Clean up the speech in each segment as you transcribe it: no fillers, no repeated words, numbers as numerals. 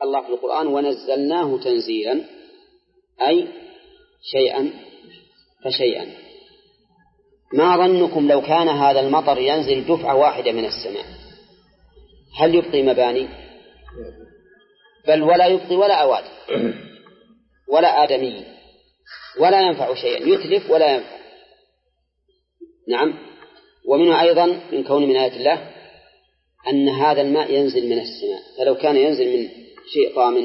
الله في القرآن ونزلناه تنزيلا، أي شيئا فشيئا. ما ظنكم لو كان هذا المطر ينزل دفعة واحدة من السماء، هل يبقي مباني؟ بل ولا يبقي ولا أواد ولا آدمي، ولا ينفع شيئا، يتلف ولا ينفع. نعم. ومنه أيضا من كون من آيات الله أن هذا الماء ينزل من السماء، فلو كان ينزل من شيء طامن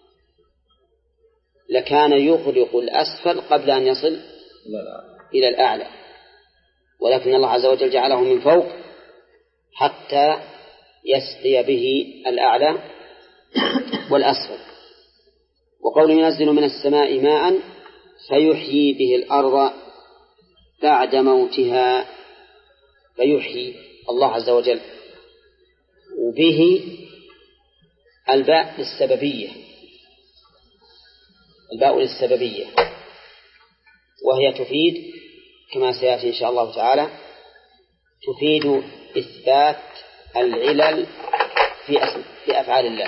لكان يغرق الأسفل قبل أن يصل إلى الأعلى، ولكن الله عز وجل جعله من فوق حتى يسقي به الأعلى والأسفل. وقول ينزل من السماء ماء فيحيي به الأرض بعد موتها، فيحيي الله عز وجل، وبه الباء للسببية، الباء للسببية، وهي تفيد كما سيأتي إن شاء الله تعالى، تفيد إثبات العلل في أفعال الله.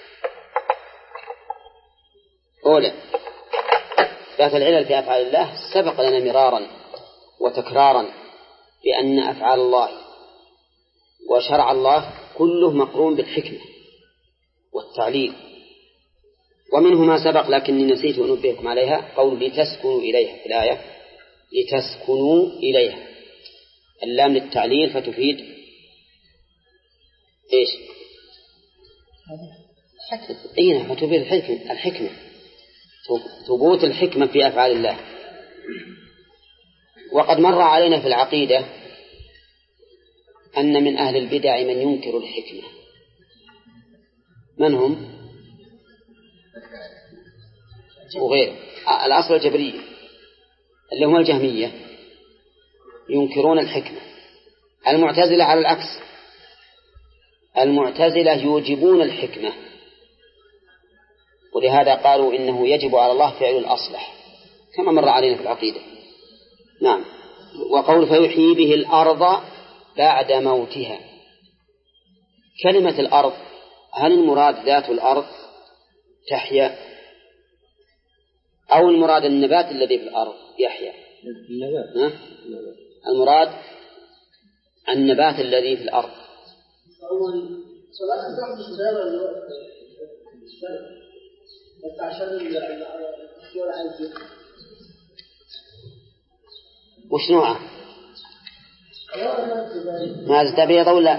أولا، إثبات العلل في أفعال الله سبق لنا مرارا وتكرارا بأن أفعال الله وشرع الله كله مقرون بالحكمة والتعليل. ومنه ما سبق لكني نسيت أن أنبهكم عليها، قول لتسكنوا إليها في الآية، لتسكنوا إليها، اللام للتعليل فتفيد إيش؟ إينا فتفيد الحكمة، ثبوت الحكمة في أفعال الله. وقد مر علينا في العقيدة أن من أهل البدع من ينكر الحكمة. من هم؟ وغيره. الأصل الجبرية اللي هم الجهمية ينكرون الحكمة. المعتزلة على العكس، المعتزلة يوجبون الحكمة، ولهذا قالوا إنه يجب على الله فعل الأصلح كما مر علينا في العقيدة. نعم. وقول فيحيي به الأرض بعد موتها، كلمة الأرض هل المراد ذات الأرض تحيا، أو المراد النبات الذي في الأرض يحيا؟ المراد النبات الذي في الأرض. وش نوعه؟ ما زدبيض ولا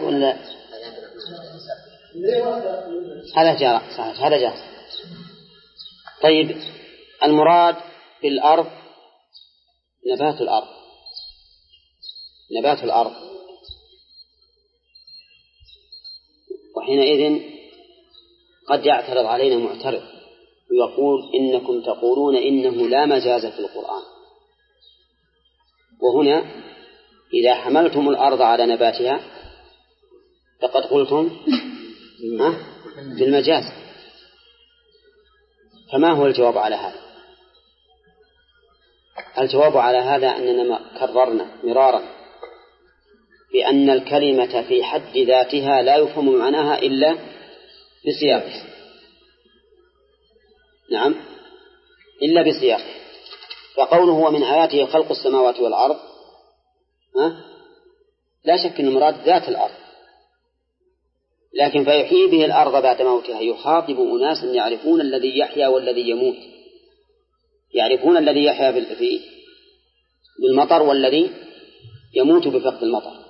هذا جار صحيح، هذا جار. طيب، المراد بالأرض نبات الأرض، نبات الأرض. وحينئذ قد يعترض علينا معترض ويقول إنكم تقولون إنه لا مجاز في القرآن، وهنا إذا حملتم الأرض على نباتها فقد قلتم بالمجاز. فما هو الجواب على هذا؟ الجواب على هذا أننا كررنا مرارا بأن الكلمة في حد ذاتها لا يفهم معناها إلا بسياقه. نعم، إلا بسياقه. فقوله ومن آياته خلق السماوات والأرض، لا شك أن المراد ذات الأرض، لكن فيحيي به الأرض بعد موتها يخاطب أناسا يعرفون الذي يحيا والذي يموت، يعرفون الذي يحيا بالمطر والذي يموت بفقد المطر.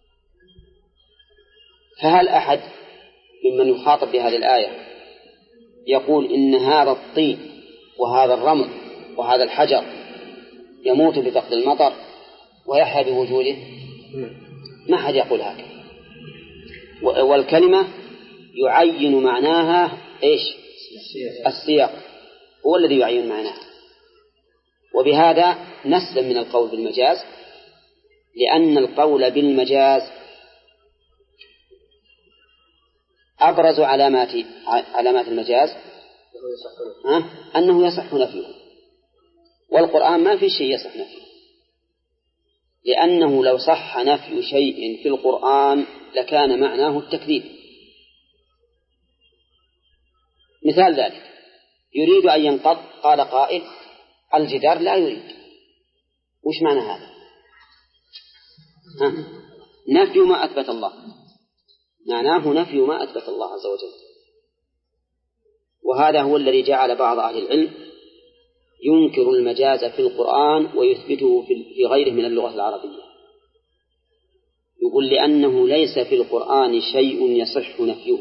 فهل أحد ممن يخاطب بهذه الآية يقول إن هذا الطين وهذا الرمل وهذا الحجر يموت بفقد المطر ويحيا بوجوده؟ ما أحد يقول هكذا. والكلمة يعين معناها إيش؟ السياق هو الذي يعين معناها. وبهذا نسلم من القول بالمجاز، لأن القول بالمجاز أبرز علامات المجاز أنه يصح نفيه، والقرآن ما في شيء يصح نفيه، لأنه لو صح نفي شيء في القرآن لكان معناه التكذيب، مثال ذلك يريد أن ينقض، قال قائل الجدار لا يريد. وش معنى هذا؟ نفي ما أثبت الله، معناه نفي ما أثبت الله عز وجل. وهذا هو الذي جعل بعض أهل العلم ينكر المجاز في القرآن ويثبته في غيره من اللغة العربية، يقول لأنه ليس في القرآن شيء يصح نفيه.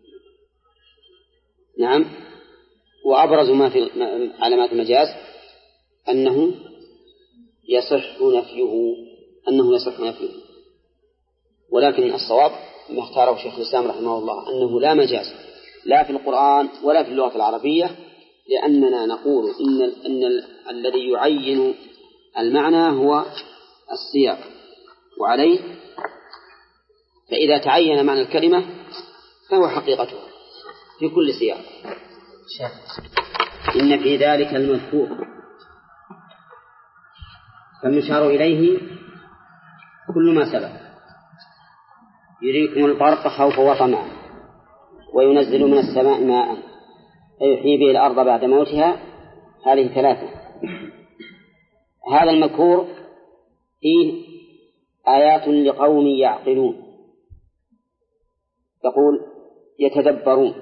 نعم، وأبرز ما في علامات المجاز أنه يصح نفيه، ولكن الصواب ما اختاره شيخ الإسلام رحمه الله أنه لا مجاز لا في القرآن ولا في اللغة العربية، لأننا نقول إن الذي يعين المعنى هو السياق، وعليه فإذا تعين معنى الكلمة فهو حقيقتها في كل سياق. إن في ذلك المذكور فالمشار إليه كل ما سبق، يريكم البرق خوفا وطمعا وينزل من السماء ماء فيحيي به الأرض بعد موتها، هذه ثلاثة. هذا المذكور فيه آيات لقوم يعقلون، يقول يتدبرون،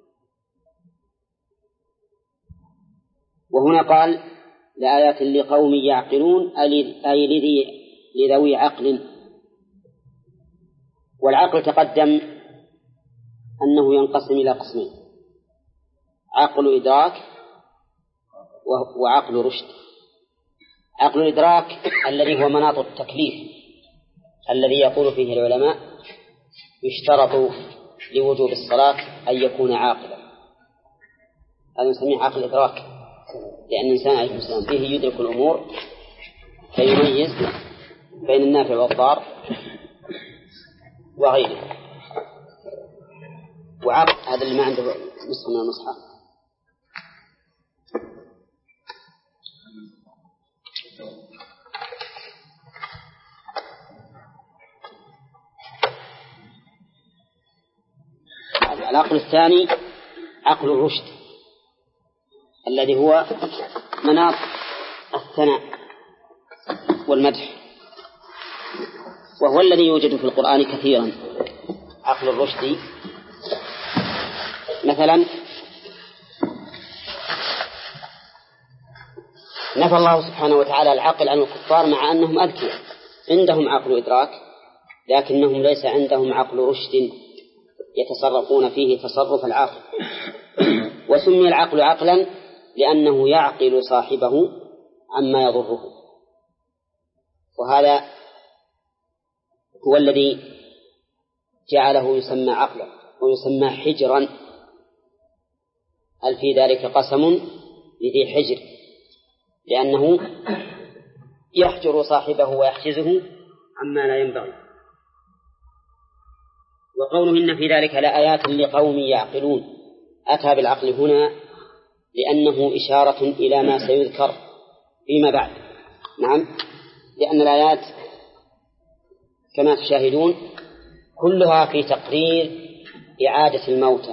وهنا قال لآيات لقوم يعقلون أي لذوي عقل. والعقل تقدم أنه ينقسم إلى قسمين: عقل إدراك وعقل رشد. عقل الإدراك الذي هو مناط التكليف الذي يقول فيه العلماء يشترط لوجوب الصلاة أن يكون عاقلا، هذا نسميه عقل الإدراك، لأن الإنسان عليه السلام فيه يدرك الأمور فيميز بين النافع والضار وغيره. وعقل هذا اللي ما عنده نسخة من المصحف. العقل الثاني عقل الرشد الذي هو مناط الثناء والمدح، وهو الذي يوجد في القرآن كثيرا. عقل الرشد مثلا نفى الله سبحانه وتعالى العقل عن الكفار مع أنهم أذكياء، عندهم عقل إدراك لكنهم ليس عندهم عقل رشد يتصرفون فيه تصرف العاقل. وسمي العقل عقلا لأنه يعقل صاحبه عما يضره، وهذا هو الذي جعله يسمى عقلا ويسمى حجرا. هل في ذلك قسم لذي حجر، لأنه يحجر صاحبه ويحجزه عما لا ينبغي. وقوله إن في ذلك لآيات لقوم يعقلون أتى بالعقل هنا لأنه إشارة إلى ما سيذكر فيما بعد. نعم، لأن الآيات كما تشاهدون كلها في تقرير إعادة الموتى،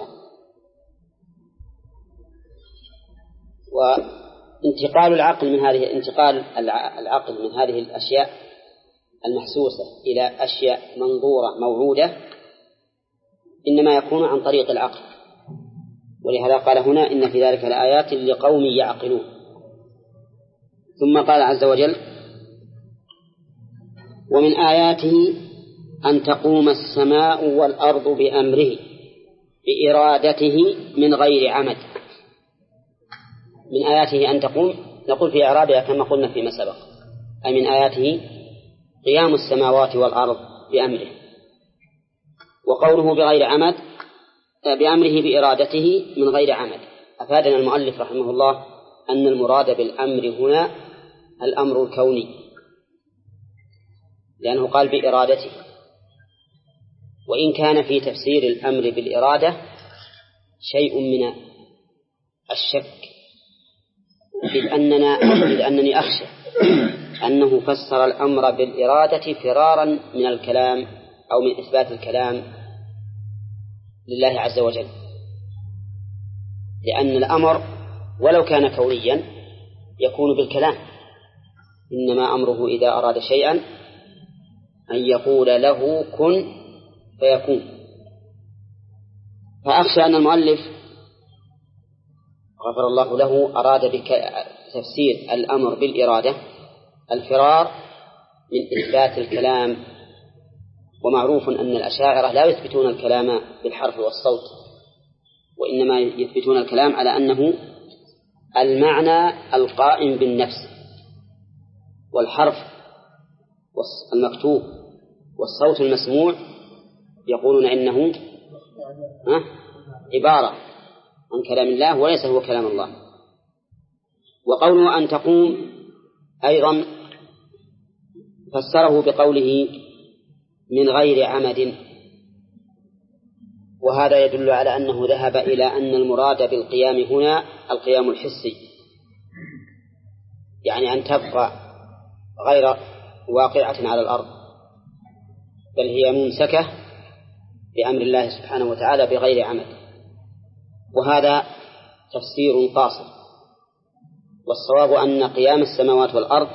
وانتقال العقل من هذه الأشياء المحسوسة إلى أشياء منظورة موعودة إنما يكون عن طريق العقل. ولهذا قال هنا إن في ذلك لآيات لقوم يعقلون. ثم قال عز وجل ومن آياته أن تقوم السماء والأرض بأمره بإرادته من غير عمد. من آياته أن تقوم، نقول في إعرابها كما قلنا فيما سبق، أي من آياته قيام السماوات والأرض بأمره. وقوله بغير عمد بأمره بإرادته من غير عمد. أفادنا المؤلف رحمه الله أن المراد بالأمر هنا الأمر الكوني، لأنه قال بإرادته، وإن كان في تفسير الأمر بالإرادة شيء من الشك، إذ أنني أخشى أنه فسر الأمر بالإرادة فرارا من الكلام أو من إثبات الكلام لله عز وجل، لأن الأمر ولو كان كونيا يكون بالكلام، إنما أمره إذا أراد شيئا أن يقول له كن فيكون. فأخشى أن المؤلف غفر الله له أراد بتفسير الأمر بالإرادة الفرار من إثبات الكلام، ومعروف أن الأشاعرة لا يثبتون الكلام بالحرف والصوت، وإنما يثبتون الكلام على أنه المعنى القائم بالنفس، والحرف المكتوب والصوت المسموع يقولون إنه عبارة عن كلام الله وليس هو كلام الله. وقوله أن تقوم أيضا فسره بقوله من غير عمد، وهذا يدل على أنه ذهب إلى أن المراد بالقيام هنا القيام الحسي، يعني أن تبقى غير واقعة على الأرض، بل هي ممسكة بأمر الله سبحانه وتعالى بغير عمد. وهذا تفسير قاصر، والصواب أن قيام السماوات والأرض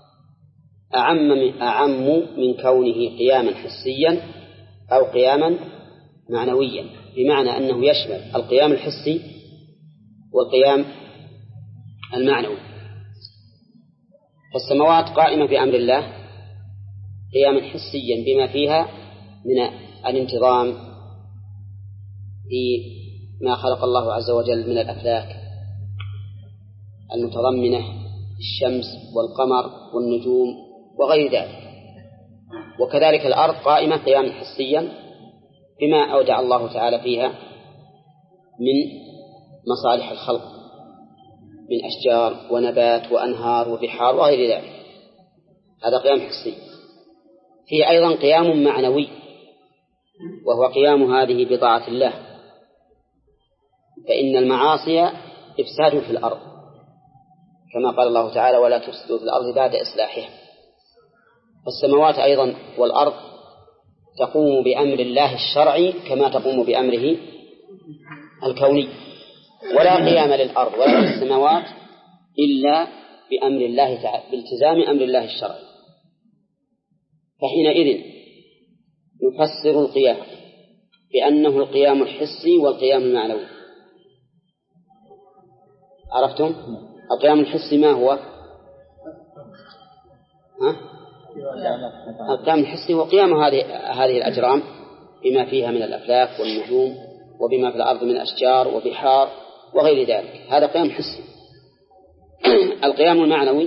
أعم من كونه قياما حسيا أو قياما معنويا، بمعنى أنه يشمل القيام الحسي والقيام المعنوي. فالسماوات قائمة بأمر الله قياما حسيا بما فيها من الانتظام في ما خلق الله عز وجل من الأفلاك المتضمنة الشمس والقمر والنجوم وغير ذلك. وكذلك الأرض قائمة قياما حسيا بما أودع الله تعالى فيها من مصالح الخلق من أشجار ونبات وأنهار وبحار وغير ذلك، هذا قيام حسي. فيه أيضا قيام معنوي، وهو قيام هذه بطاعة الله، فإن المعاصي إفساد في الأرض، كما قال الله تعالى ولا تفسدوا في الأرض بعد إصلاحها. فالسماوات أيضا والأرض تقوم بأمر الله الشرعي كما تقوم بأمره الكوني، ولا قيام للأرض ولا للسماوات إلا بأمر الله تعالى، بالتزام أمر الله الشرعي. فحينئذ نفسر القيام بأنه القيام الحسي والقيام المعنوي. عرفتم؟ القيام الحسي ما هو؟ القيام الحسي هو قيام هذه الأجرام بما فيها من الأفلاك والنجوم وبما في الأرض من أشجار وبحار وغير ذلك، هذا قيام حسي. القيام المعنوي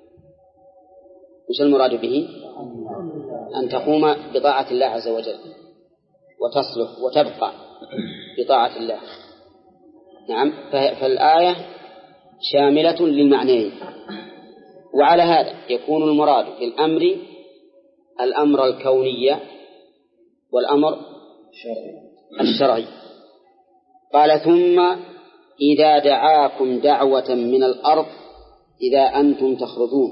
وش المراد به؟ أن تقوم بطاعة الله عز وجل وتصلح وتبقى بطاعة الله. نعم، فالآية شاملة للمعنيين. وعلى هذا يكون المراد في الأمر الأمر الكوني والأمر الشرعي. قال ثم إذا دعاكم دعوة من الأرض إذا أنتم تخرجون.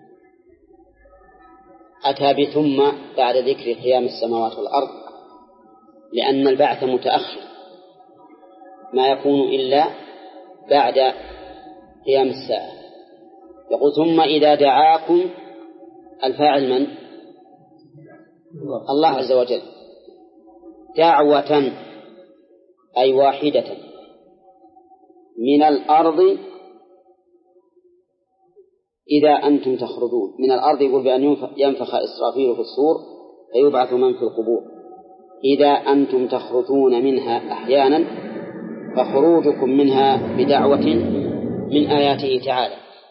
أتى بثم بعد ذكر قيام السماوات والأرض، لأن البعث متأخر ما يكون إلا بعد قيام الساعة. يقول ثم إذا دعاكم، الفاعل من؟ الله عز وجل. دعوة أي واحدة من الأرض إذا أنتم تخرجون. من الأرض يقول بأن ينفخ إسرافيل في الصور فيبعث من في القبور. إذا أنتم تخرجون منها أحيانا، فخروجكم منها بدعوة من آياته تعالى.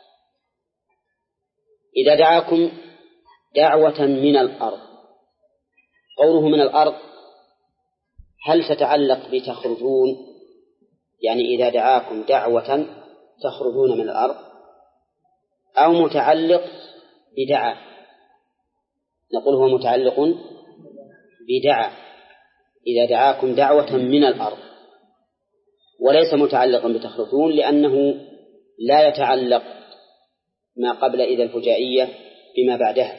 إذا دعاكم دعوة من الأرض، قوله من الأرض هل تتعلق بتخرجون؟ يعني إذا دعاكم دعوة تخرجون من الأرض، أو متعلق بدعا؟ نقول هو متعلق بدعا، إذا دعاكم دعوة من الأرض، وليس متعلقا بتخرجون، لأنه لا يتعلق ما قبل إذا الفجائية بما بعدها.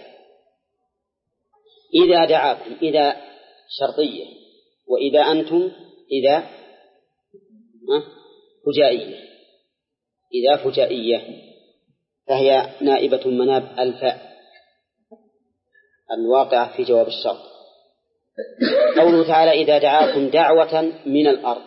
إذا دعاكم إذا شرطية، وإذا أنتم إذا فجائية. إذا فجائية فهي نائبة مناب الفاء الواقعة في جواب الشرط. قوله تعالى إذا دعاكم دعوة من الأرض،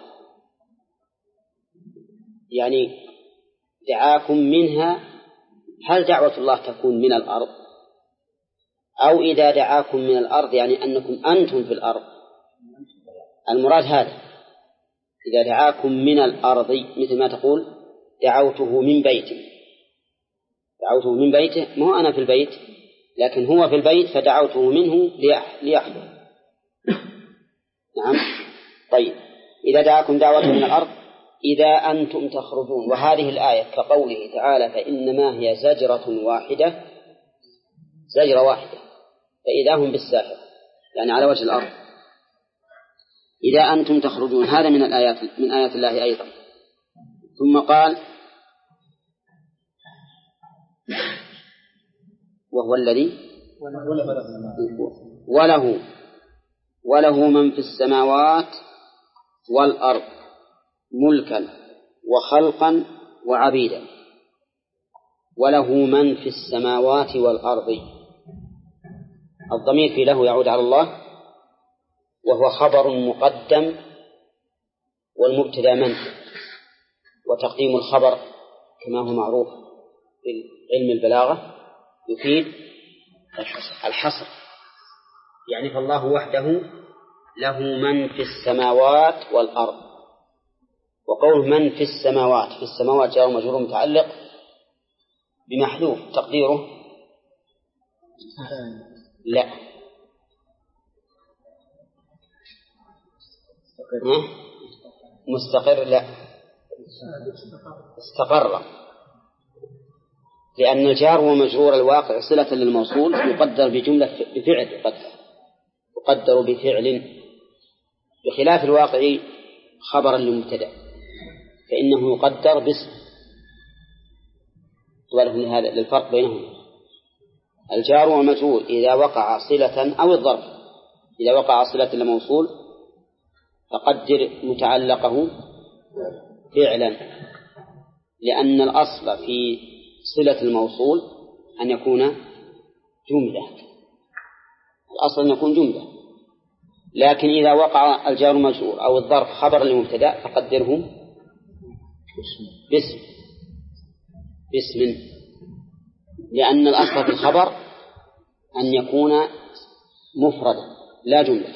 يعني دعاكم منها، هل دعوة الله تكون من الأرض؟ أو إذا دعاكم من الأرض يعني أنكم أنتم في الأرض؟ المراد هذا. إذا دعاكم من الأرض مثل ما تقول دعوته من بيته، دعوته من بيته، ما هو أنا في البيت لكن هو في البيت فدعوته منه ليحضر. نعم. طيب إذا دعاكم دعوة من الأرض إذا أنتم تخرجون، وهذه الآية كقوله تعالى فإنما هي زجرة واحدة، زجرة واحدة فإذا هم بالساحر، يعني على وجه الأرض. إذا أنتم تخرجون هذا من الآيات، من آيات الله أيضا. ثم قال وهو الذي وله من في السماوات والأرض ملكا وخلقا وعبيدا. وله من في السماوات والأرض، الضمير في له يعود على الله، وهو خبر مقدم والمبتدأ من، وتقديم الخبر كما هو معروف في علم البلاغة يفيد الحصر، يعني فالله وحده له من في السماوات والأرض. وقول من في السماوات، في السماوات جار ومجرور متعلق بمحذوف تقديره لا مستقر، لا استقر، لأن الجار ومجرور الواقع صلة للموصول يقدر بجملة بفعل، يقدر بفعل، بخلاف الواقع خبرا لمبتدأ فإنه يقدر باسم. وله هذا للفرق بينهم. الجار والمجرور إذا وقع صلة أو الظرف إذا وقع صلة لموصول فقدر متعلقه فعلا، لأن الأصل في صلة الموصول أن يكون جملة، الأصل أن يكون جملة. لكن إذا وقع الجار والمجرور أو الظرف خبر لمبتدأ فقدره باسم، لأن الأصل في الخبر أن يكون مفردا لا جملة.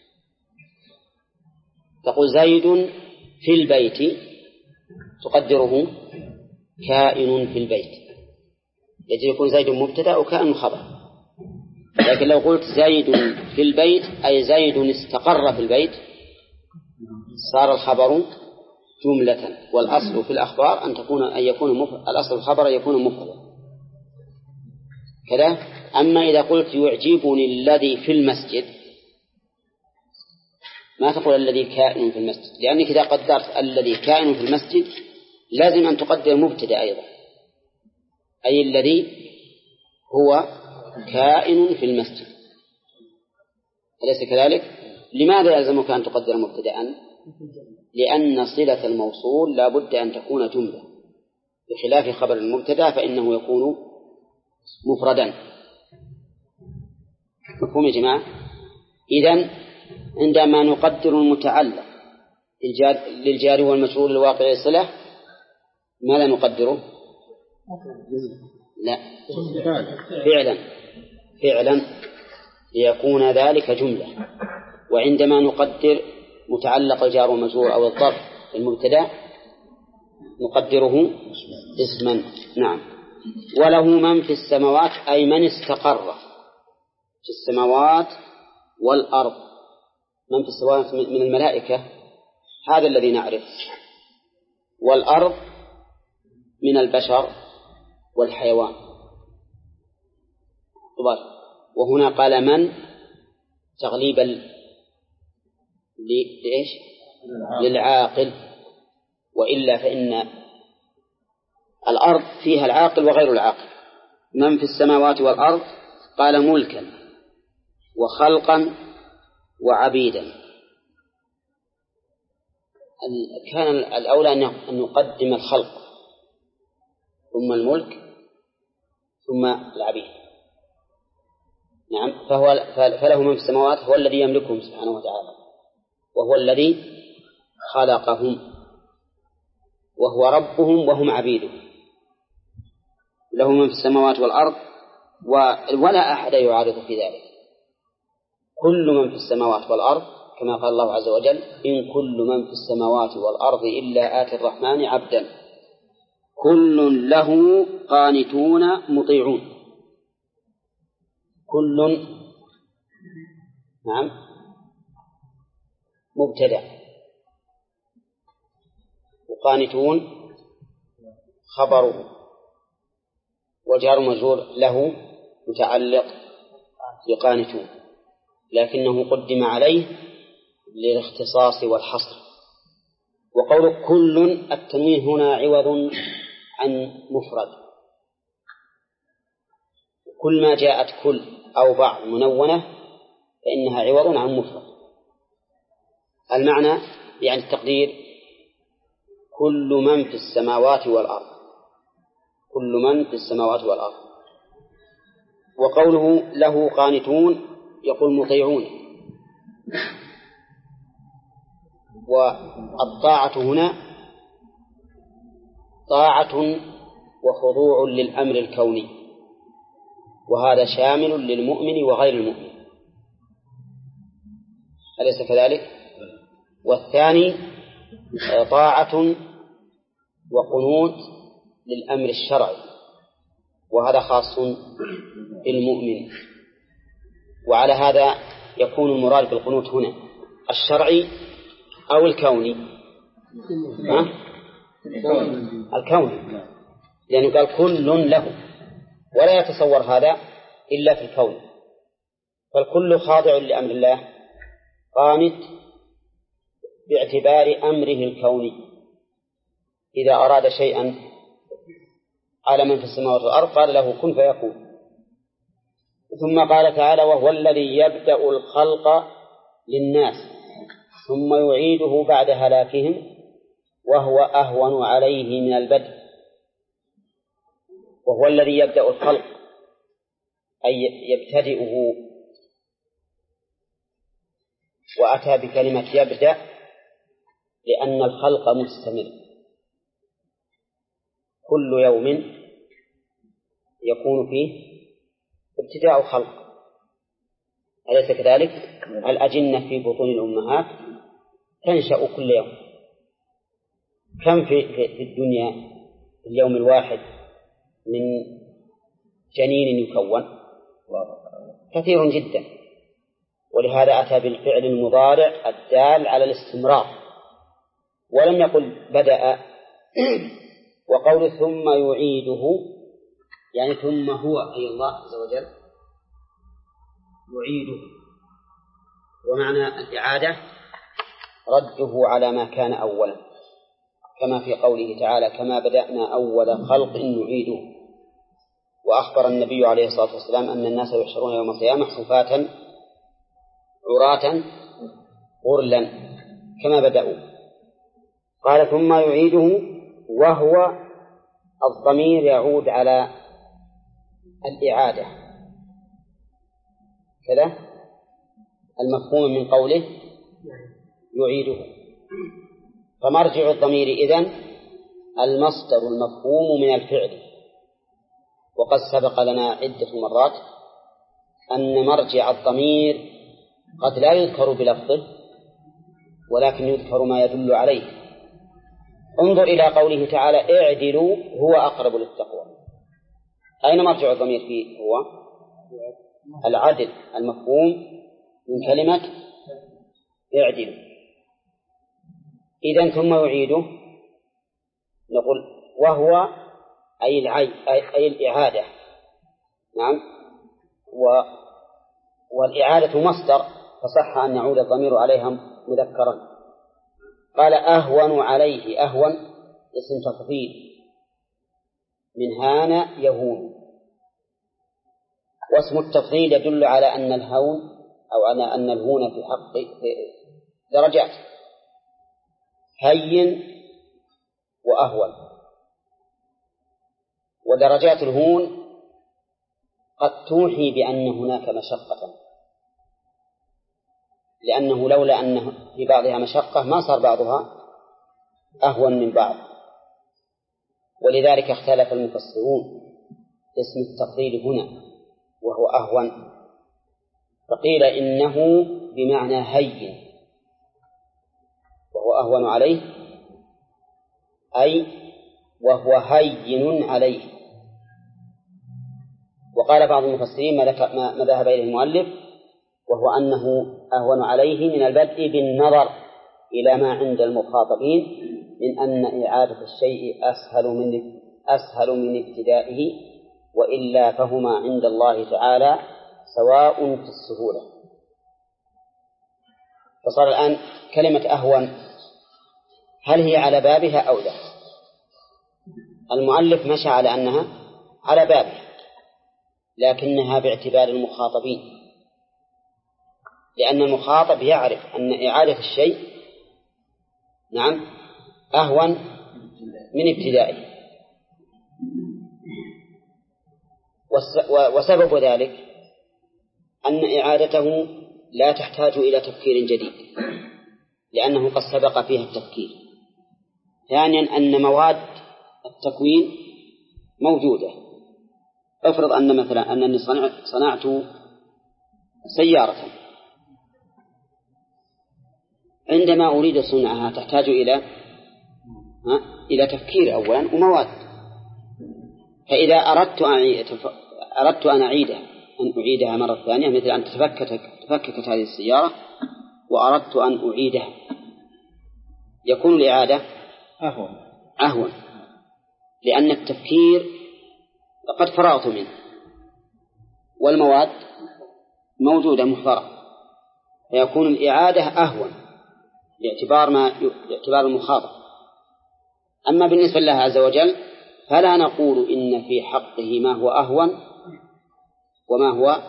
تقول زيد في البيت تقدره كائن في البيت، يجب يكون زيد مبتدأ وكائن خبر. لكن لو قلت زيد في البيت أي زيد استقر في البيت صار الخبر جملة. والأصل في الأخبار أن يكون الأصل الخبر أن يكون مفردا كذا. أما إذا قلت يعجبني الذي في المسجد ما تقول الذي كائن في المسجد، لأنك إذا قدرت الذي كائن في المسجد لازم أن تقدر مبتدأ أيضا، أي الذي هو كائن في المسجد، أليس كذلك؟ لماذا يلزمك أن تقدر مبتدأ؟ لأن صلة الموصول لا بد أن تكون جملة، بخلاف خبر المبتدأ فإنه يكون مفردا. مفهوم يا جماعة؟ إذن عندما نقدر المتعلق للجار والمجرور الواقع صلة ماذا نقدره؟ لا فعلا ليكون ذلك جملة. وعندما نقدر متعلق الجار والمجرور أو الظرف المبتدأ نقدره اسما. نعم. وله من في السماوات أي من استقر في السماوات والأرض. من في السماوات من الملائكة هذا الذي نعرف، والأرض من البشر والحيوان. وهنا قال من تغليبا لإيش؟ للعاقل، وإلا فإن الأرض فيها العاقل وغير العاقل. من في السماوات والأرض قال ملكا وخلقا وعبيدا. كان الأولى أن نقدم الخلق ثم الملك ثم العبيد. نعم، فله من في السماوات هو الذي يملكهم سبحانه وتعالى، وهو الذي خلقهم، وهو ربهم وهم عبيده. له من في السماوات والأرض ولا أحد يعارض في ذلك. كل من في السماوات والأرض كما قال الله عز وجل: إن كل من في السماوات والأرض إلا آتي الرحمن عبدا كل له قانتون مطيعون. كل، نعم، مبتدأ، وقانتون خبره، وجار مجرور له متعلق بقانتون، لكنه قدم عليه للاختصاص والحصر. وقول كل، التنوين هنا عوض عن مفرد. كل ما جاءت كل أو بعض منونة فإنها عوض عن مفرد. المعنى يعني التقدير: كل من في السماوات والأرض، كل من في السماوات والأرض. وقوله له قانتون يقول مطيعون. والطاعة هنا طاعة وخضوع للأمر الكوني، وهذا شامل للمؤمن وغير المؤمن، أليس كذلك؟ والثاني طاعة وقنوت للأمر الشرعي، وهذا خاص بالمؤمن. وعلى هذا يكون المراد بالقنوت هنا الشرعي أو الكوني؟ الكوني، لأنه قال كل له، ولا يتصور هذا إلا في الكون. فالكل خاضع لأمر الله قانت باعتبار أمره الكوني. إذا أراد شيئا على من في السماوات والأرض قال له كن فيكون. ثم قال تعالى: وهو الذي يبدأ الخلق للناس ثم يعيده بعد هلاكهم وهو أهون عليه من البدء. وهو الذي يبدأ الخلق أي يبتدئه، وأتى بكلمة يبدأ لأن الخلق مستمر، كل يوم يكون فيه ابتداء خلق، أليس كذلك؟ الأجنة في بطون الأمهات تنشأ كل يوم. كم في الدنيا في اليوم الواحد من جنين يكون؟ كثير جدا. ولهذا أتى بالفعل المضارع الدال على الاستمرار، ولم يقل بدأ. وقول ثم يعيده يعني ثم هو أي الله عز وجل يعيده، ومعنى الإعادة رده على ما كان أولا، كما في قوله تعالى: كما بدأنا أول خلق نعيده. وأخبر النبي عليه الصلاة والسلام أن الناس يحشرون يوم القيامة حفاة عراة غرلا كما بدأوا. قال ثم يعيده، وهو الضمير يعود على الإعادة كذا المفهوم من قوله يعيده. فمرجع الضمير إذن المصدر المفهوم من الفعل. وقد سبق لنا عدة مرات أن مرجع الضمير قد لا يذكر بلفظه ولكن يذكر ما يدل عليه. انظر إلى قوله تعالى: اعدلوا هو أقرب للتقوى. أين مرجع الضمير فيه؟ هو العدل المفهوم من كلمة اعدلوا. إذن ثم يعيده نقول وهو أي الإعادة. نعم. والإعادة مصدر فصح أن يعود الضمير عليها مذكرا. قال أهون عليه، أهون اسم تفضيل من هان يهون، واسم التفضيل يدل على أن الهون أو على أن الهون في حق درجات. هين وأهون. ودرجات الهون قد توحي بأن هناك مشقة، لأنه لولا أن في بعضها مشقة ما صار بعضها أهون من بعض. ولذلك اختلف المفسرون اسم التفضيل هنا وهو أهون، فقيل إنه بمعنى هين وهو أهون عليه، أي وهو هين عليه. وقال بعض المفسرين ما ذهب إليه المؤلف، وهو أنه أهون عليه من البدء بالنظر إلى ما عند المخاطبين من أن إعادة الشيء أسهل من ابتدائه، وإلا فهما عند الله تعالى سواء في السهولة. فصار الآن كلمة أهون هل هي على بابها أو لا؟ المؤلف مشى على أنها على بابها، لكنها باعتبار المخاطبين، لأن المخاطب يعرف أن إعادة الشيء نعم أهون من ابتدائه. وسبب ذلك أن إعادته لا تحتاج إلى تفكير جديد، لأنه قد سبق فيها التفكير. ثانيا أن مواد التكوين موجودة. افرض أن مثلا أنني صنعت سيارة، عندما أريد صنعها تحتاج إلى تفكير أولا ومواد. فإذا أردت أن أعيدها مرة ثانية، مثل أن تفككت هذه السيارة وأردت أن أعيدها، يكون الإعادة أهون، لأن التفكير قد فرغت منه والمواد موجودة محضرة، فيكون الإعادة أهون باعتبار المخاطب. أما بالنسبة لله عز وجل فلا نقول إن في حقه ما هو أهون وما هو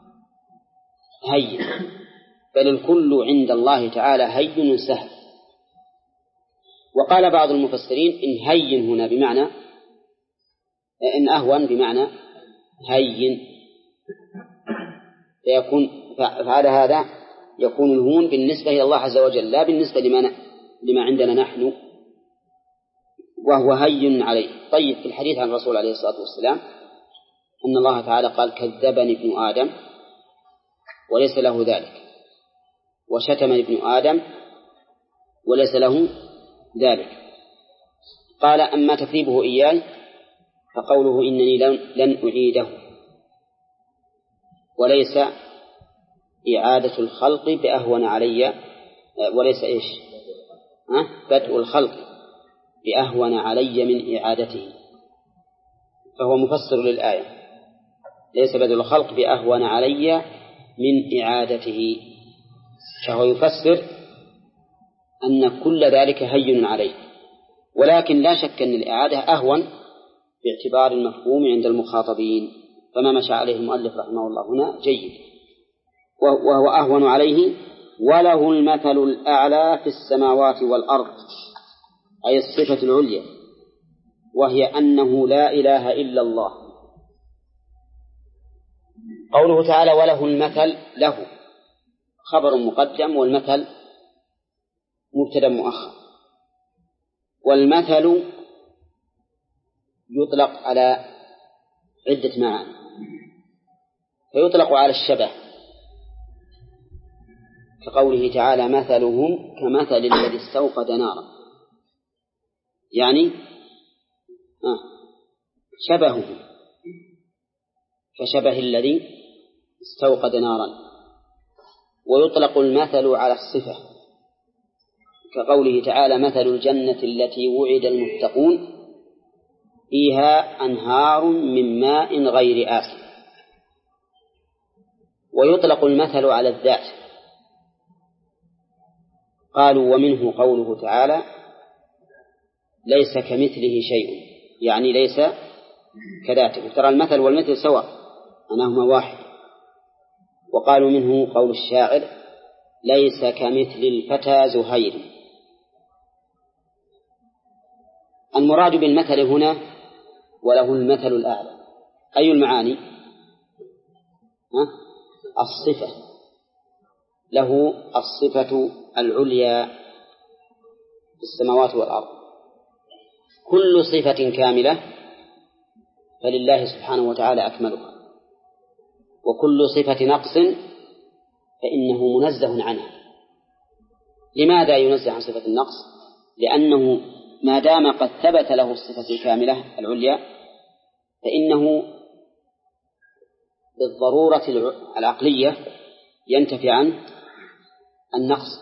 هين، بل الكل عند الله تعالى هين سهل. وقال بعض المفسرين إن هين هنا بمعنى إن أهون بمعنى هين، فعلى هذا يكون الهون بالنسبة إلى الله عز وجل لا بالنسبة لما عندنا نحن، وهو هين عليه. طيب، في الحديث عن الرسول عليه الصلاة والسلام أن الله تعالى قال كذبني ابن آدم وليس له ذلك، وشتمني ابن آدم وليس له ذلك. قال أما تكذيبه إياي فقوله إنني لن أعيده، وليس إعادة الخلق بأهون علي، وليس بدء الخلق بأهون علي من إعادته، فهو مفسر للآية، ليس بدء الخلق بأهون علي من إعادته، فهو يفسر أن كل ذلك هين عليه. ولكن لا شك أن الإعادة أهون باعتبار المفهوم عند المخاطبين، فما مشى عليه المؤلف رحمه الله هنا جيد. وهو أهون عليه وله المثل الأعلى في السماوات والأرض، أي الصفة العليا، وهي أنه لا إله إلا الله. قوله تعالى وله المثل، له خبر مقدم والمثل مبتدأ مؤخر. والمثل يطلق على عدة معاني، فيطلق على الشبه كقوله تعالى مثلهم كمثل الذي استوقد نارا، يعني شبهه كشبه الذي استوقد نارا. ويطلق المثل على الصفة كقوله تعالى مثل الجنة التي وعد المتقون فيها أنهار من ماء غير آسن. ويطلق المثل على الذات، قالوا ومنه قوله تعالى ليس كمثله شيء، يعني ليس كذاته، ترى المثل والمثل سواء أنهما واحد. وقالوا منه قول الشاعر ليس كمثل الفتى زهير، المراد بالمثل هنا وله المثل الأعلى، أي المعاني؟ الصفة، له الصفة العليا في السماوات والأرض. كل صفة كاملة فلله سبحانه وتعالى أكملها، وكل صفة نقص فإنه منزه عنها. لماذا ينزه عن صفة النقص؟ لأنه ما دام قد ثبت له الصفة الكاملة العليا فإنه بالضرورة العقلية ينتفي عن النقص،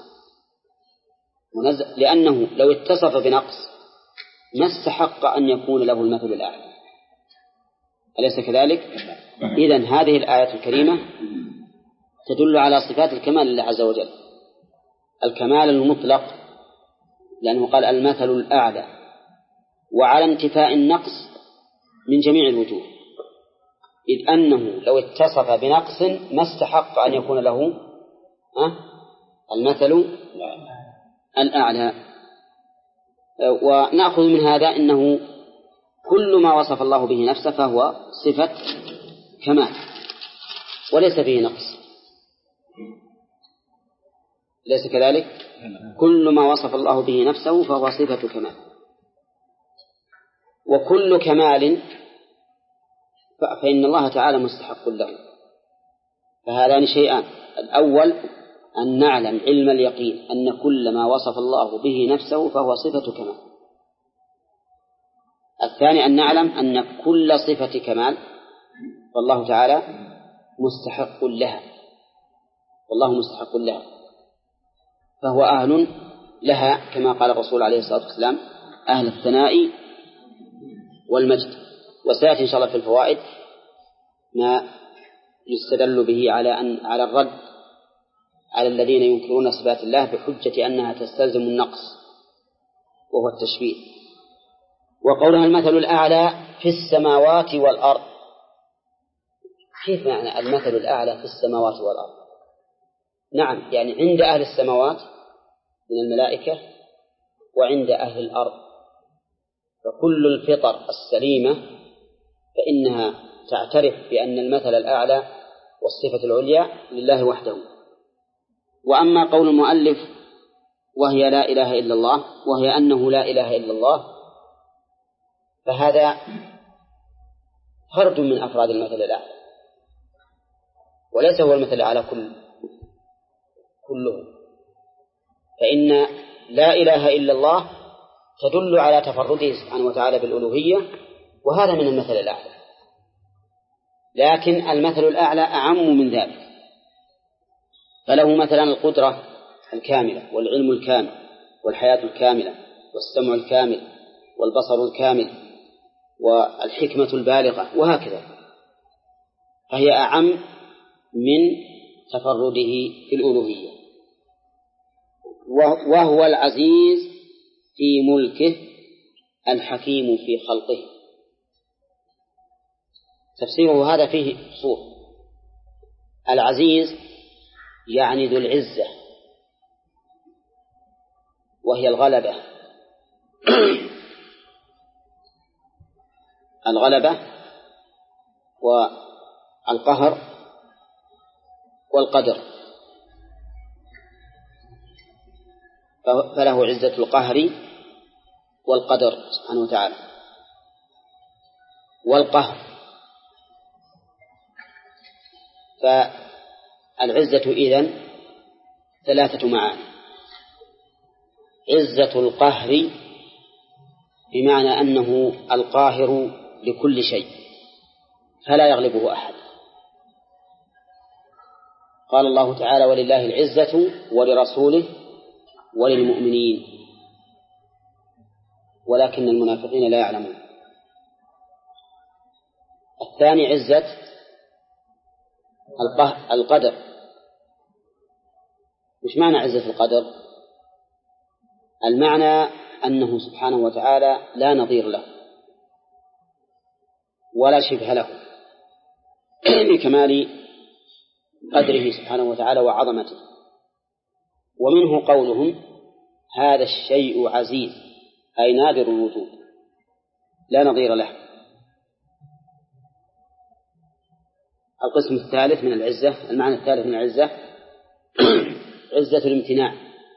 لأنه لو اتصف بنقص ما استحق أن يكون له المثل الأعلى، أليس كذلك؟ إذن هذه الآية الكريمة تدل على صفات الكمال لله عز وجل، الكمال المطلق، لأنه قال المثل الأعلى، وعلى انتفاء النقص من جميع الوجوه، إذ أنه لو اتصف بنقص ما استحق أن يكون له المثل الأعلى. ونأخذ من هذا أنه كل ما وصف الله به نفسه فهو صفة كمال وليس فيه نقص، ليس كذلك؟ كل ما وصف الله به نفسه فهو صفة كمال، وكل كمال فإن الله تعالى مستحق له. فهذان شيئان: الأول أن نعلم علم اليقين أن كل ما وصف الله به نفسه فهو صفة كمال. الثاني أن نعلم أن كل صفة كمال فالله تعالى مستحق لها، والله مستحق لها، فهو أهل لها كما قال الرسول عليه الصلاة والسلام: أهل الثناء والمجد. وسيأتي إن شاء الله في الفوائد ما يستدل به على الرد على الذين ينكرون صفات الله بحجة أنها تستلزم النقص وهو التشبيه. وقولها المثل الأعلى في السماوات والأرض، كيف معنى المثل الأعلى في السماوات والأرض؟ نعم، يعني عند أهل السماوات من الملائكة وعند أهل الأرض، فكل الفطر السليمة فإنها تعترف بأن المثل الأعلى والصفة العليا لله وحده. وأما قول المؤلف وهي لا إله إلا الله، وهي أنه لا إله إلا الله، فهذا فرد من أفراد المثل الأعلى، وليس هو المثل الأعلى كله. فإن لا إله إلا الله تدل على تفرده سبحانه وتعالى بالألوهية، وهذا من المثل الأعلى. لكن المثل الأعلى أعم من ذلك، فله مثلا القدرة الكاملة والعلم الكامل والحياة الكاملة والسمع الكامل والبصر الكامل والحكمة البالغة وهكذا، فهي أعم من تفرده في الألوهية. وهو العزيز في ملكه الحكيم في خلقه. تفسيره هذا فيه صور. العزيز يعني ذو العزة، وهي الغلبة الغلبة والقهر والقدر، فله عزة القهر والقدر سبحانه وتعالى. والقهر، فالعزة إذن ثلاثة معاني: عزة القهر بمعنى أنه القاهر لكل شيء فلا يغلبه أحد. قال الله تعالى: ولله العزة ولرسوله وللمؤمنين ولكن المنافقين لا يعلمون. الثاني عزة القدر. مش معنى عزة القدر؟ المعنى أنه سبحانه وتعالى لا نظير له ولا شبه له بكمال قدره سبحانه وتعالى وعظمته. ومنه قولهم: هذا الشيء عزيز، أي نادر الوجود. لا نظير له. القسم الثالث من العزة، المعنى الثالث من العزة عزة الامتناع.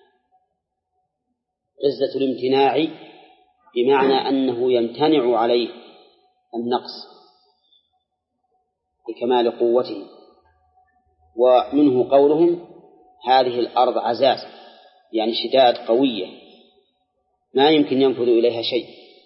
عزة الامتناع بمعنى أنه يمتنع عليه النقص بكمال قوته. ومنه قولهم هذه الأرض عزاز، يعني شداد قوية ما يمكن ينفذ إليها شيء.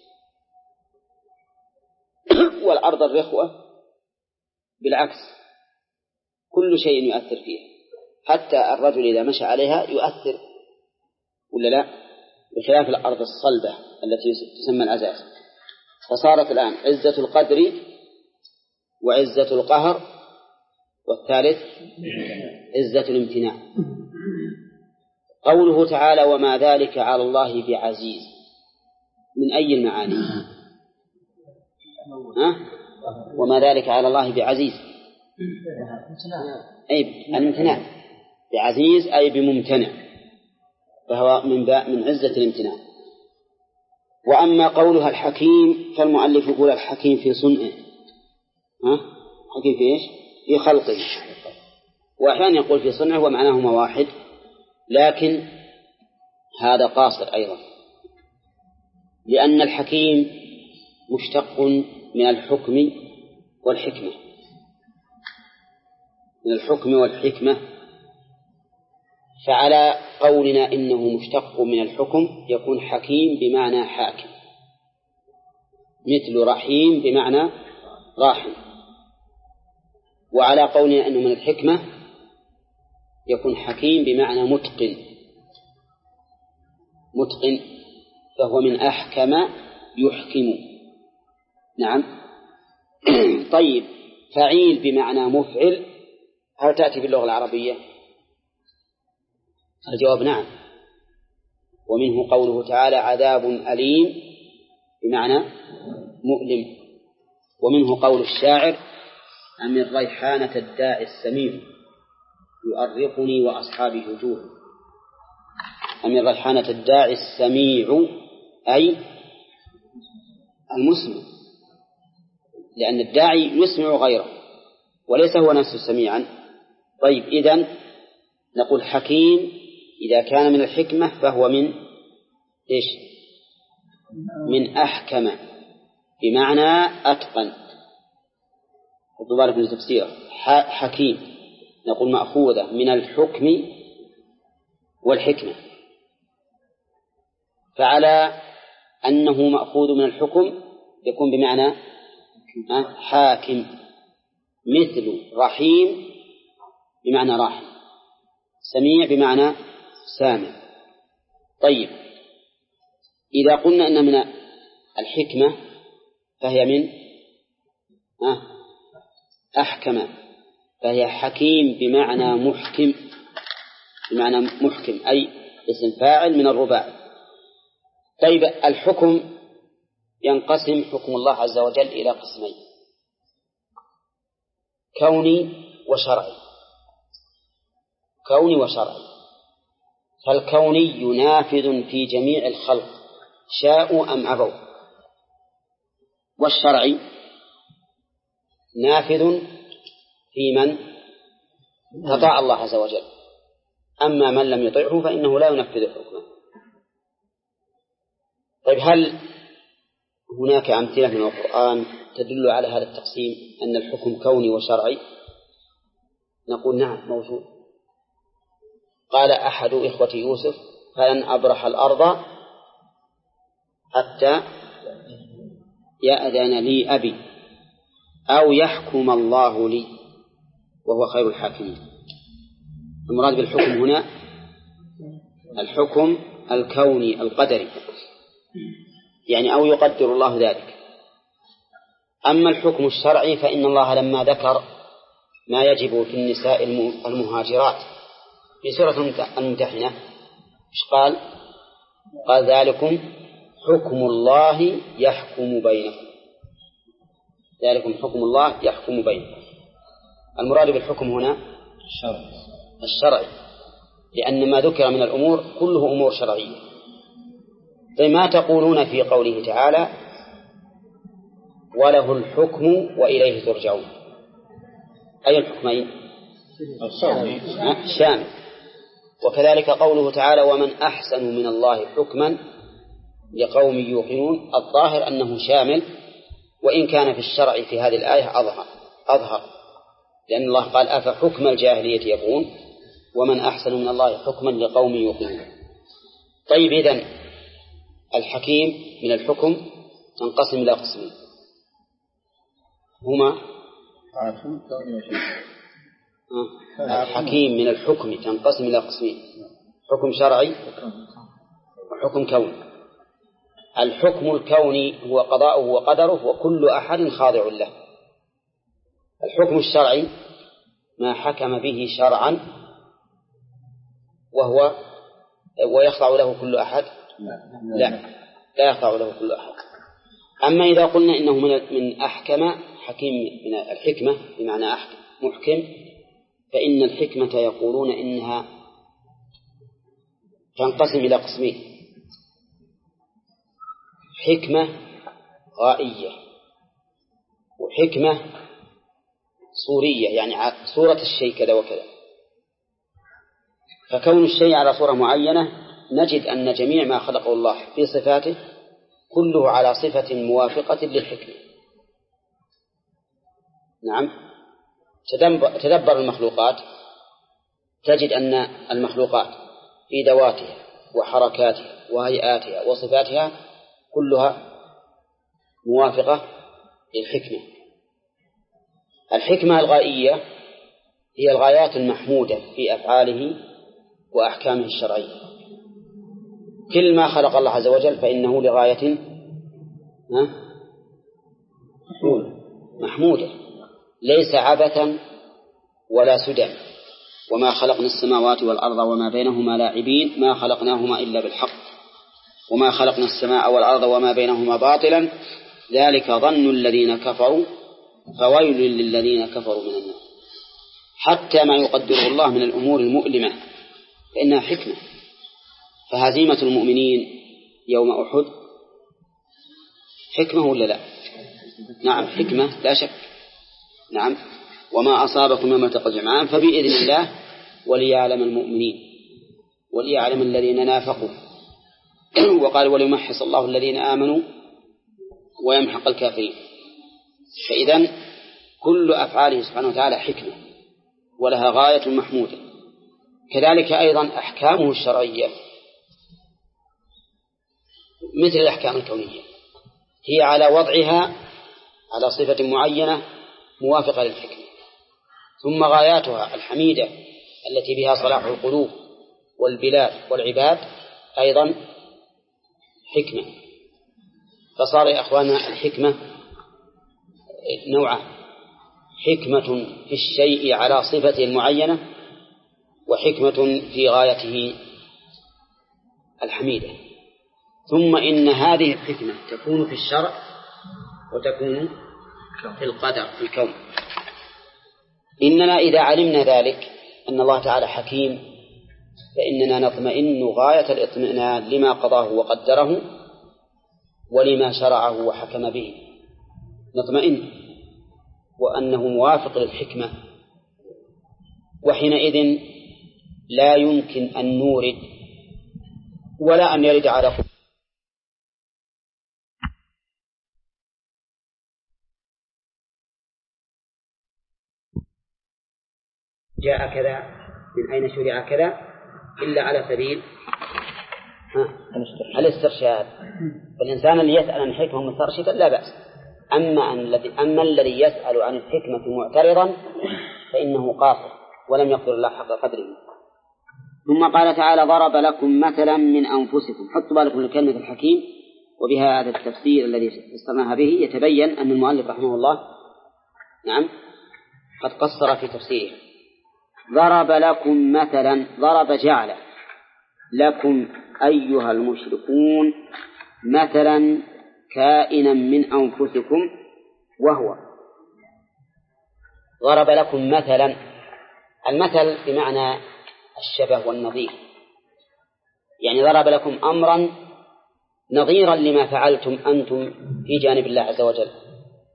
والأرض الرخوة بالعكس كل شيء يؤثر فيها، حتى الرجل إذا مشى عليها يؤثر ولا لا، بخلاف الأرض الصلبة التي تسمى العزاز. فصارت الآن عزة القدر وعزة القهر، والثالث عزة الامتناع. قوله تعالى وما ذلك على الله بعزيز، من أي المعاني؟ وما ذلك على الله بعزيز أي الامتناع، بعزيز أي بممتنع، فهو من عزة الامتناع. وأما قولها الحكيم فالمؤلف يقول الحكيم في صنعه، حكيم في إيش؟ في خلقه. وأحيانا يقول في صنعه ومعناهما واحد، لكن هذا قاصر أيضا، لأن الحكيم مشتق من الحكم والحكمة، من الحكم والحكمة. فعلى قولنا إنه مشتق من الحكم يكون حكيم بمعنى حاكم، مثل رحيم بمعنى راحم. وعلى قولنا أنه من الحكمة يكون حكيم بمعنى متقن، متقن، فهو من أحكم يحكم. نعم. طيب، فعيل بمعنى مفعل هل تأتي باللغة العربية؟ الجواب نعم. ومنه قوله تعالى عذاب أليم بمعنى مؤلم. ومنه قول الشاعر أمن ريحانة الداعي السميع يؤرقني وأصحابي هجور. أمن ريحانة الداعي السميع أي المسمع، لأن الداعي يسمع غيره وليس هو نفسه سميعا. طيب، إذن نقول حكيم إذا كان من الحكمة فهو من إيش؟ من أحكم بمعنى أتقن. خذوا بالكم من تفسيره. حكيم نقول مأخوذة من الحكم والحكمة، فعلى أنه مأخوذ من الحكم يكون بمعنى حاكم، مثل رحيم بمعنى راحم، سميع بمعنى سامع. طيب، إذا قلنا أن من الحكمة فهي من أحكم، فهي حكيم بمعنى محكم، بمعنى محكم أي اسم فاعل من الرباع. طيب، الحكم ينقسم حكم الله عز وجل إلى قسمين: كوني وشرعي. كوني وشرعي. فالكوني نافذ في جميع الخلق شاءوا أم أبوا، والشرعي نافذ في من أطاع الله عز وجل، أما من لم يطعه فإنه لا ينفذ حكمه. طيب، هل هناك أمثلة من القرآن تدل على هذا التقسيم أن الحكم كوني وشرعي؟ نقول نعم موجود. قال أحد إخوة يوسف فلن أبرح الأرض حتى يأذن لي أبي أو يحكم الله لي وهو خير الحاكمين. المراد بالحكم هنا الحكم الكوني القدري، يعني أو يقدر الله ذلك. أما الحكم الشرعي فإن الله لما ذكر ما يجب في النساء المهاجرات في سورة الممتحنة إيش قال؟ قال ذلكم حكم الله يحكم بينكم. ذلكم حكم الله يحكم بينكم. المراد بالحكم هنا الشرعي، لأن ما ذكر من الأمور كله أمور شرعية. فما تقولون في قوله تعالى وله الحكم وإليه ترجعون. أي الحكمين؟ شامل. وكذلك قوله تعالى ومن أحسن من الله حكما لقوم يوقنون، الظاهر أنه شامل، وإن كان في الشرع في هذه الآية أظهر، لأن الله قال أفحكم الجاهلية يبغون ومن أحسن من الله حكما لقوم يوقنون. طيب، إذن الحكيم من الحكم تنقسم إلى قسمين، هما الحكيم من الحكم تنقسم إلى قسمين، حكم شرعي وحكم كوني. الحكم الكوني هو قضاؤه وقدره وكل أحد خاضع له. الحكم الشرعي ما حكم به شرعا ويخضع له كل أحد؟ لا يخضع له كل أحد. أما إذا قلنا إنه من أحكم، حكيم من الحكمة بمعنى محكم، فإن الحكمة يقولون إنها تنقسم إلى قسمين: حكمة غائية وحكمة صورية، يعني صورة الشيء كذا وكذا. فكون الشيء على صورة معينة نجد أن جميع ما خلقه الله في صفاته كله على صفة موافقة للحكمة. نعم، تدبر المخلوقات تجد أن المخلوقات في ذواتها وحركاتها وهيئاتها وصفاتها كلها موافقة للحكمة. الحكمة الغائية هي الغايات المحمودة في أفعاله وأحكامه الشرعية. كل ما خلق الله عز وجل فإنه لغاية محمودة، ليس عبثا ولا سدى. وما خلقنا السماوات والأرض وما بينهما لاعبين ما خلقناهما إلا بالحق وما خلقنا السماء والأرض وما بينهما باطلا ذلك ظن الذين كفروا فويل للذين كفروا من النار. حتى ما يقدره الله من الأمور المؤلمة فإنها حكمة. فهزيمة المؤمنين يوم أحد حكمة ولا لا؟ نعم حكمة لا شك. نعم، وما أصابكم يوم التقى الجمعان فبإذن الله وليعلم المؤمنين وليعلم الذين نافقوا. وقال وليمحص الله الذين آمنوا ويمحق الكافرين. فإذن كل أفعاله سبحانه وتعالى حكمة ولها غاية محمودة. كذلك أيضا أحكامه الشرعية مثل الأحكام الكونية هي على وضعها على صفة معينة موافقة للحكمة. ثم غاياتها الحميدة التي بها صلاح القلوب والبلاد والعباد أيضا حكمة. فصار يا أخوانا الحكمة نوعان: حكمة في الشيء على صفة معينة وحكمة في غايته الحميدة. ثم إن هذه الحكمة تكون في الشرع وتكون في القدر في الكون. إننا إذا علمنا ذلك أن الله تعالى حكيم فإننا نطمئن غاية الاطمئنان لما قضاه وقدره ولما شرعه وحكم به، نطمئن وأنه موافق للحكمة. وحينئذ لا يمكن أن نورد ولا أن يرد على جاء كذا من أين شرع كذا إلا على سبيل الاسترشاد. فالإنسان اللي يسأل عن الحكمة مسترشدا لا بأس. أما الذي يسأل عن الحكمة معترضا فإنه قاصر ولم يقدر الله حق قدره. ثم قال تعالى ضرب لكم مثلا من أنفسكم. حطوا بالكم لكلمة الحكيم، وبها هذا التفسير الذي استرناها به يتبين أن المؤلف رحمه الله نعم قد قصر في تفسيره. ضرب لكم مثلا، ضرب جعل لكم أيها المشركون مثلا كائنا من أنفسكم، وهو ضرب لكم مثلا. المثل بمعنى الشبه والنظير، يعني ضرب لكم أمرا نظيرا لما فعلتم أنتم في جانب الله عز وجل.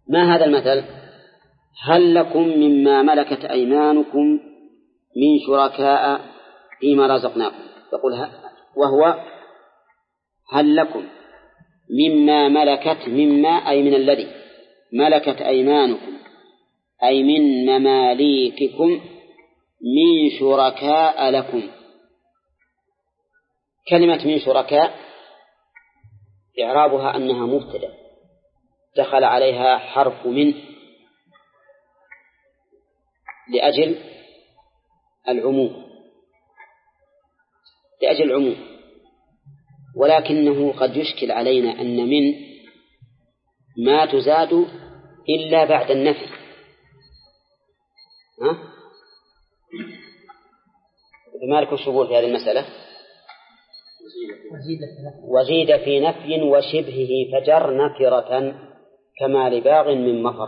ما هذا المثل؟ هل لكم مما ملكت أيمانكم من شركاء فيما رزقناكم؟ يقول وهو هل لكم مما ملكت، مما أي من الذي ملكت أيمانكم أي من مماليككم من شركاء لكم. كلمة من شركاء إعرابها أنها مبتدأ دخل عليها حرف من لأجل العموم، ولكنه قد يشكل علينا أن من ما تزاد إلا بعد النفي. ما لكم شغول في هذه المسألة؟ وزيد في نفي وشبهه فجر نكرة كما لباغ من مفر.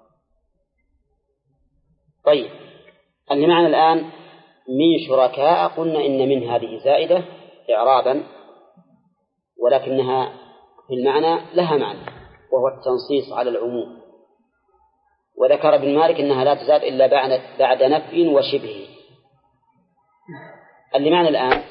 طيب، اللي معنا الآن من شركاء، قلنا إن من هذه زائدة إعرابا، ولكنها في المعنى لها معنى وهو التنصيص على العموم. وذكر ابن مالك إنها لا تزاد إلا بعد نفي وشبهه. اللي معنا الآن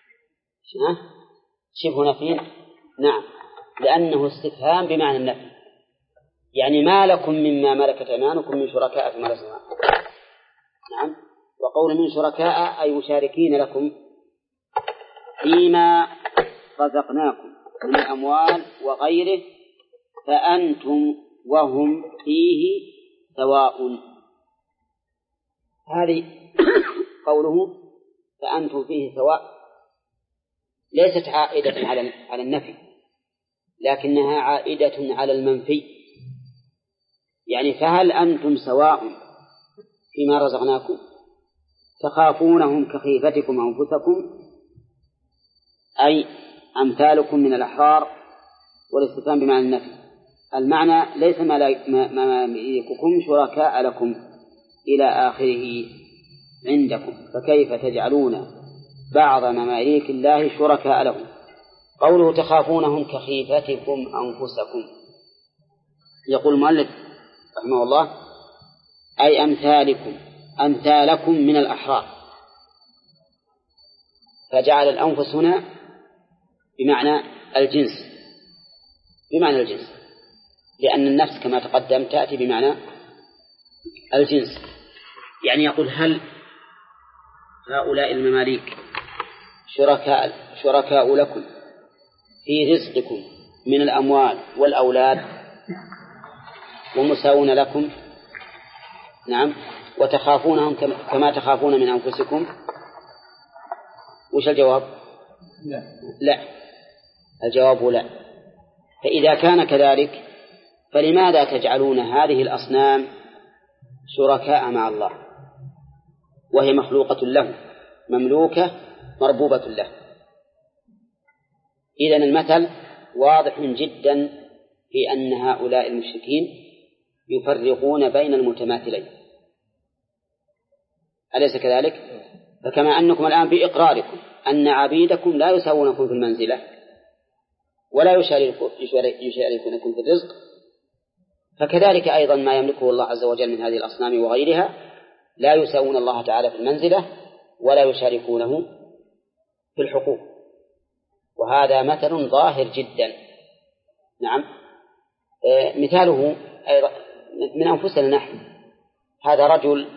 شبه نفي، نعم، لأنه استفهام بمعنى النفي، يعني ما لكم مما ملكت أيمانكم من شركاء فيما رزقناكم. نعم، وقول من شركاء أي مشاركين لكم فيما رزقناكم من الأموال وغيره، فأنتم وهم فيه سواء. هذه قوله فأنتم فيه سواء ليست عائدة على النفي، لكنها عائدة على المنفي. يعني فهل أنتم سواء فيما رزقناكم تخافونهم كخيفتكم أنفسكم، أي أمثالكم من الأحرار، والاستفهام بمعنى النفي. المعنى ليس مماليككم شركاء لكم إلى آخره عندكم، فكيف تجعلون بعض مماليك الله شركاء لهم. قوله تخافونهم كخيفتكم أنفسكم، يقول المؤلف رحمه الله أي أمثالكم من الأحرار، فجعل الأنفس هنا بمعنى الجنس، لأن النفس كما تقدم تأتي بمعنى الجنس. يعني يقول هل هؤلاء المماليك شركاء لكم في رزقكم من الأموال والأولاد ومساوون لكم؟ نعم. وتخافونهم كما تخافون من أنفسكم؟ وش الجواب؟ لا، الجواب لا. فإذا كان كذلك فلماذا تجعلون هذه الأصنام شركاء مع الله وهي مخلوقة له، مملوكة مربوبة له؟ إذن المثل واضح جدا في أن هؤلاء المشركين يفرقون بين المتماثلين، أليس كذلك؟ فكما أنكم الآن بإقراركم أن عبيدكم لا يساوونكم في المنزلة ولا يشاركونكم في الرزق، فكذلك أيضا ما يملكه الله عز وجل من هذه الأصنام وغيرها لا يساوون الله تعالى في المنزلة ولا يشاركونه في الحقوق. وهذا مثل ظاهر جدا. نعم. مثاله أيضا من أنفسنا نحن. هذا رجل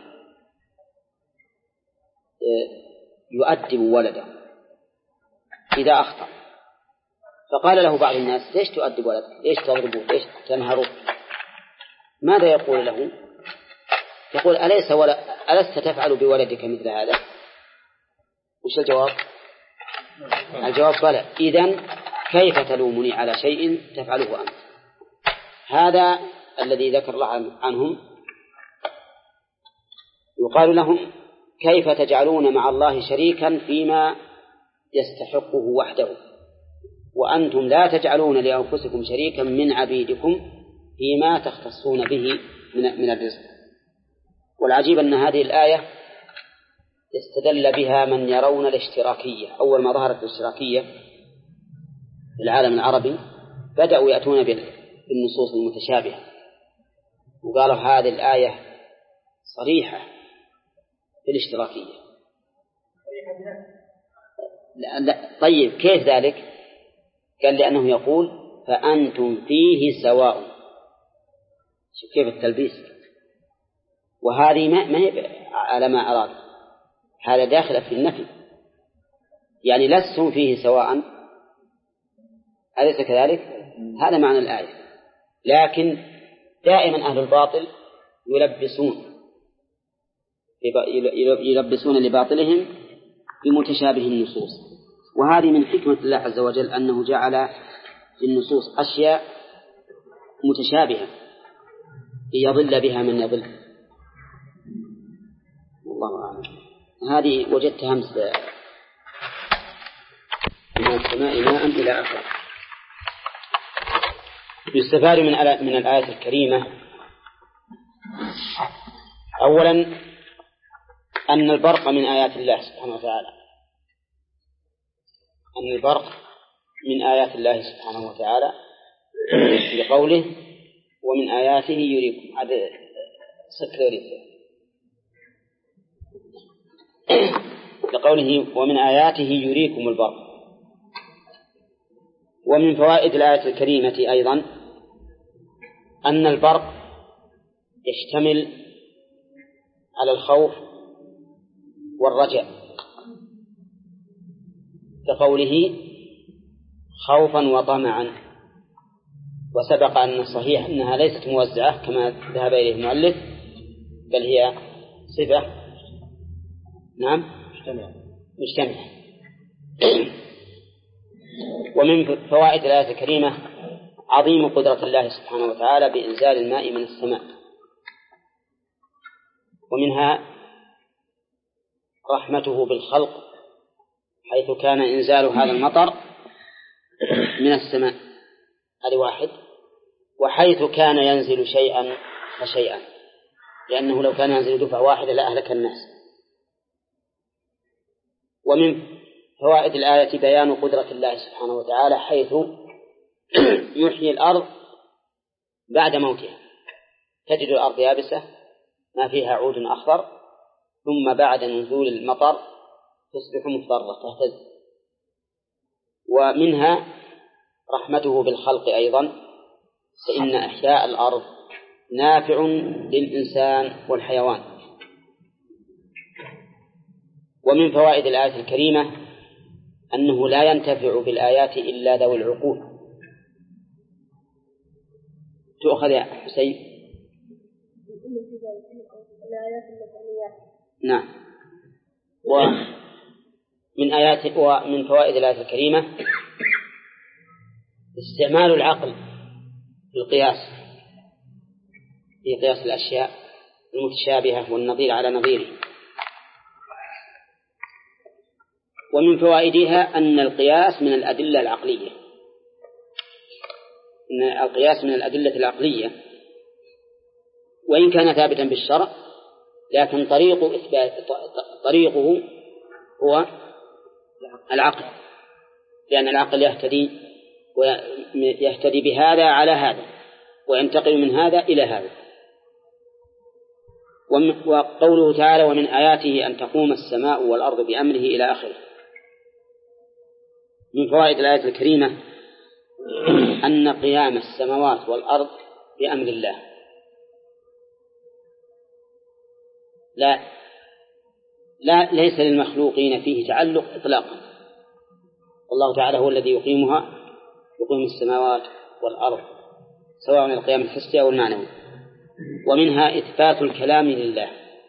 يؤدب ولده إذا أخطأ، فقال له بعض الناس ليش تؤدب ولدك، ليش تضربه، ليش تنهره؟ ماذا يقول له؟ يقول ألست تفعل بولدك مثل هذا؟ وش الجواب؟ الجواب بلى. إذن كيف تلومني على شيء تفعله أنت؟ هذا الذي ذكر الله عنهم يقال لهم كيف تجعلون مع الله شريكا فيما يستحقه وحده، وأنتم لا تجعلون لأنفسكم شريكا من عبيدكم فيما تختصون به من الرزق. والعجيب أن هذه الآية استدل بها من يرون الاشتراكية. أول ما ظهرت الاشتراكية في العالم العربي بدأوا يأتون بالنصوص المتشابهة، وقالوا هذه الآية صريحة في الاشتراكية. لا. طيب كيف ذلك؟ قال لأنه يقول فأنتم فيه سواء. شوف كيف التلبيس. وهذه ما هي على ما أراد، هذا داخل في النفي، يعني لستم فيه سواء، أليس كذلك؟ هذا معنى الآية. لكن دائما أهل الباطل يلبسون لباطلهم بمتشابه النصوص، وهذه من حكمة الله عز وجل أنه جعل في النصوص أشياء متشابهة يضل بها من يضل. والله أعلم. هذه وجدت همس من السماء ماء إلى آخره. يستفاد من الآية الكريمة أولا أن البرق من آيات الله سبحانه وتعالى، أن البرق من آيات الله سبحانه وتعالى لقوله ومن آياته يريكم لقوله ومن آياته يريكم البرق. ومن فوائد الآية الكريمة أيضا أن البرق يشتمل على الخوف والرجاء، كقوله خوفا وطمعا. وسبق أن الصحيح أنها ليست موزعة كما ذهب إليه المؤلف، بل هي صفة مجتمعة. ومن فوائد الآية الكريمة عظيم قدرة الله سبحانه وتعالى بإنزال الماء من السماء، ومنها رحمته بالخلق حيث كان إنزال هذا المطر من السماء، هذا واحد، وحيث كان ينزل شيئا فشيئا، لأنه لو كان ينزل دفعة واحدة لأهلك الناس. ومن فوائد الآية بيان قدرة الله سبحانه وتعالى حيث يحيي الأرض بعد موتها، تجد الأرض يابسة ما فيها عود أخضر، ثم بعد نزول المطر تصبح مضطرة تهتز. ومنها رحمته بالخلق أيضا، فإن إحياء الأرض نافع للإنسان والحيوان. ومن فوائد الآية الكريمة أنه لا ينتفع بالآيات إلا ذوي العقول. تؤخذ يا حسين؟ نعم. ومن فوائد الآية الكريمة استعمال العقل في القياس، في قياس الأشياء المتشابهة والنظير على نظيره. ومن فوائدها أن القياس من الأدلة العقلية، أن القياس من الأدلة العقلية وإن كان ثابتا بالشرع، لكن طريقه هو العقل، لأن العقل يهتدي بهذا على هذا وينتقل من هذا إلى هذا. وقوله تعالى ومن آياته أن تقوم السماء والأرض بأمره إلى آخره. من فوائد الآية الكريمة أن قيام السماوات والأرض بأمر الله، ليس للمخلوقين فيه تعلق إطلاقا. الله تعالى هو الذي يقيم السماوات والأرض سواء القيام الحسي أو المعنوي. ومنها إثبات الكلام لله.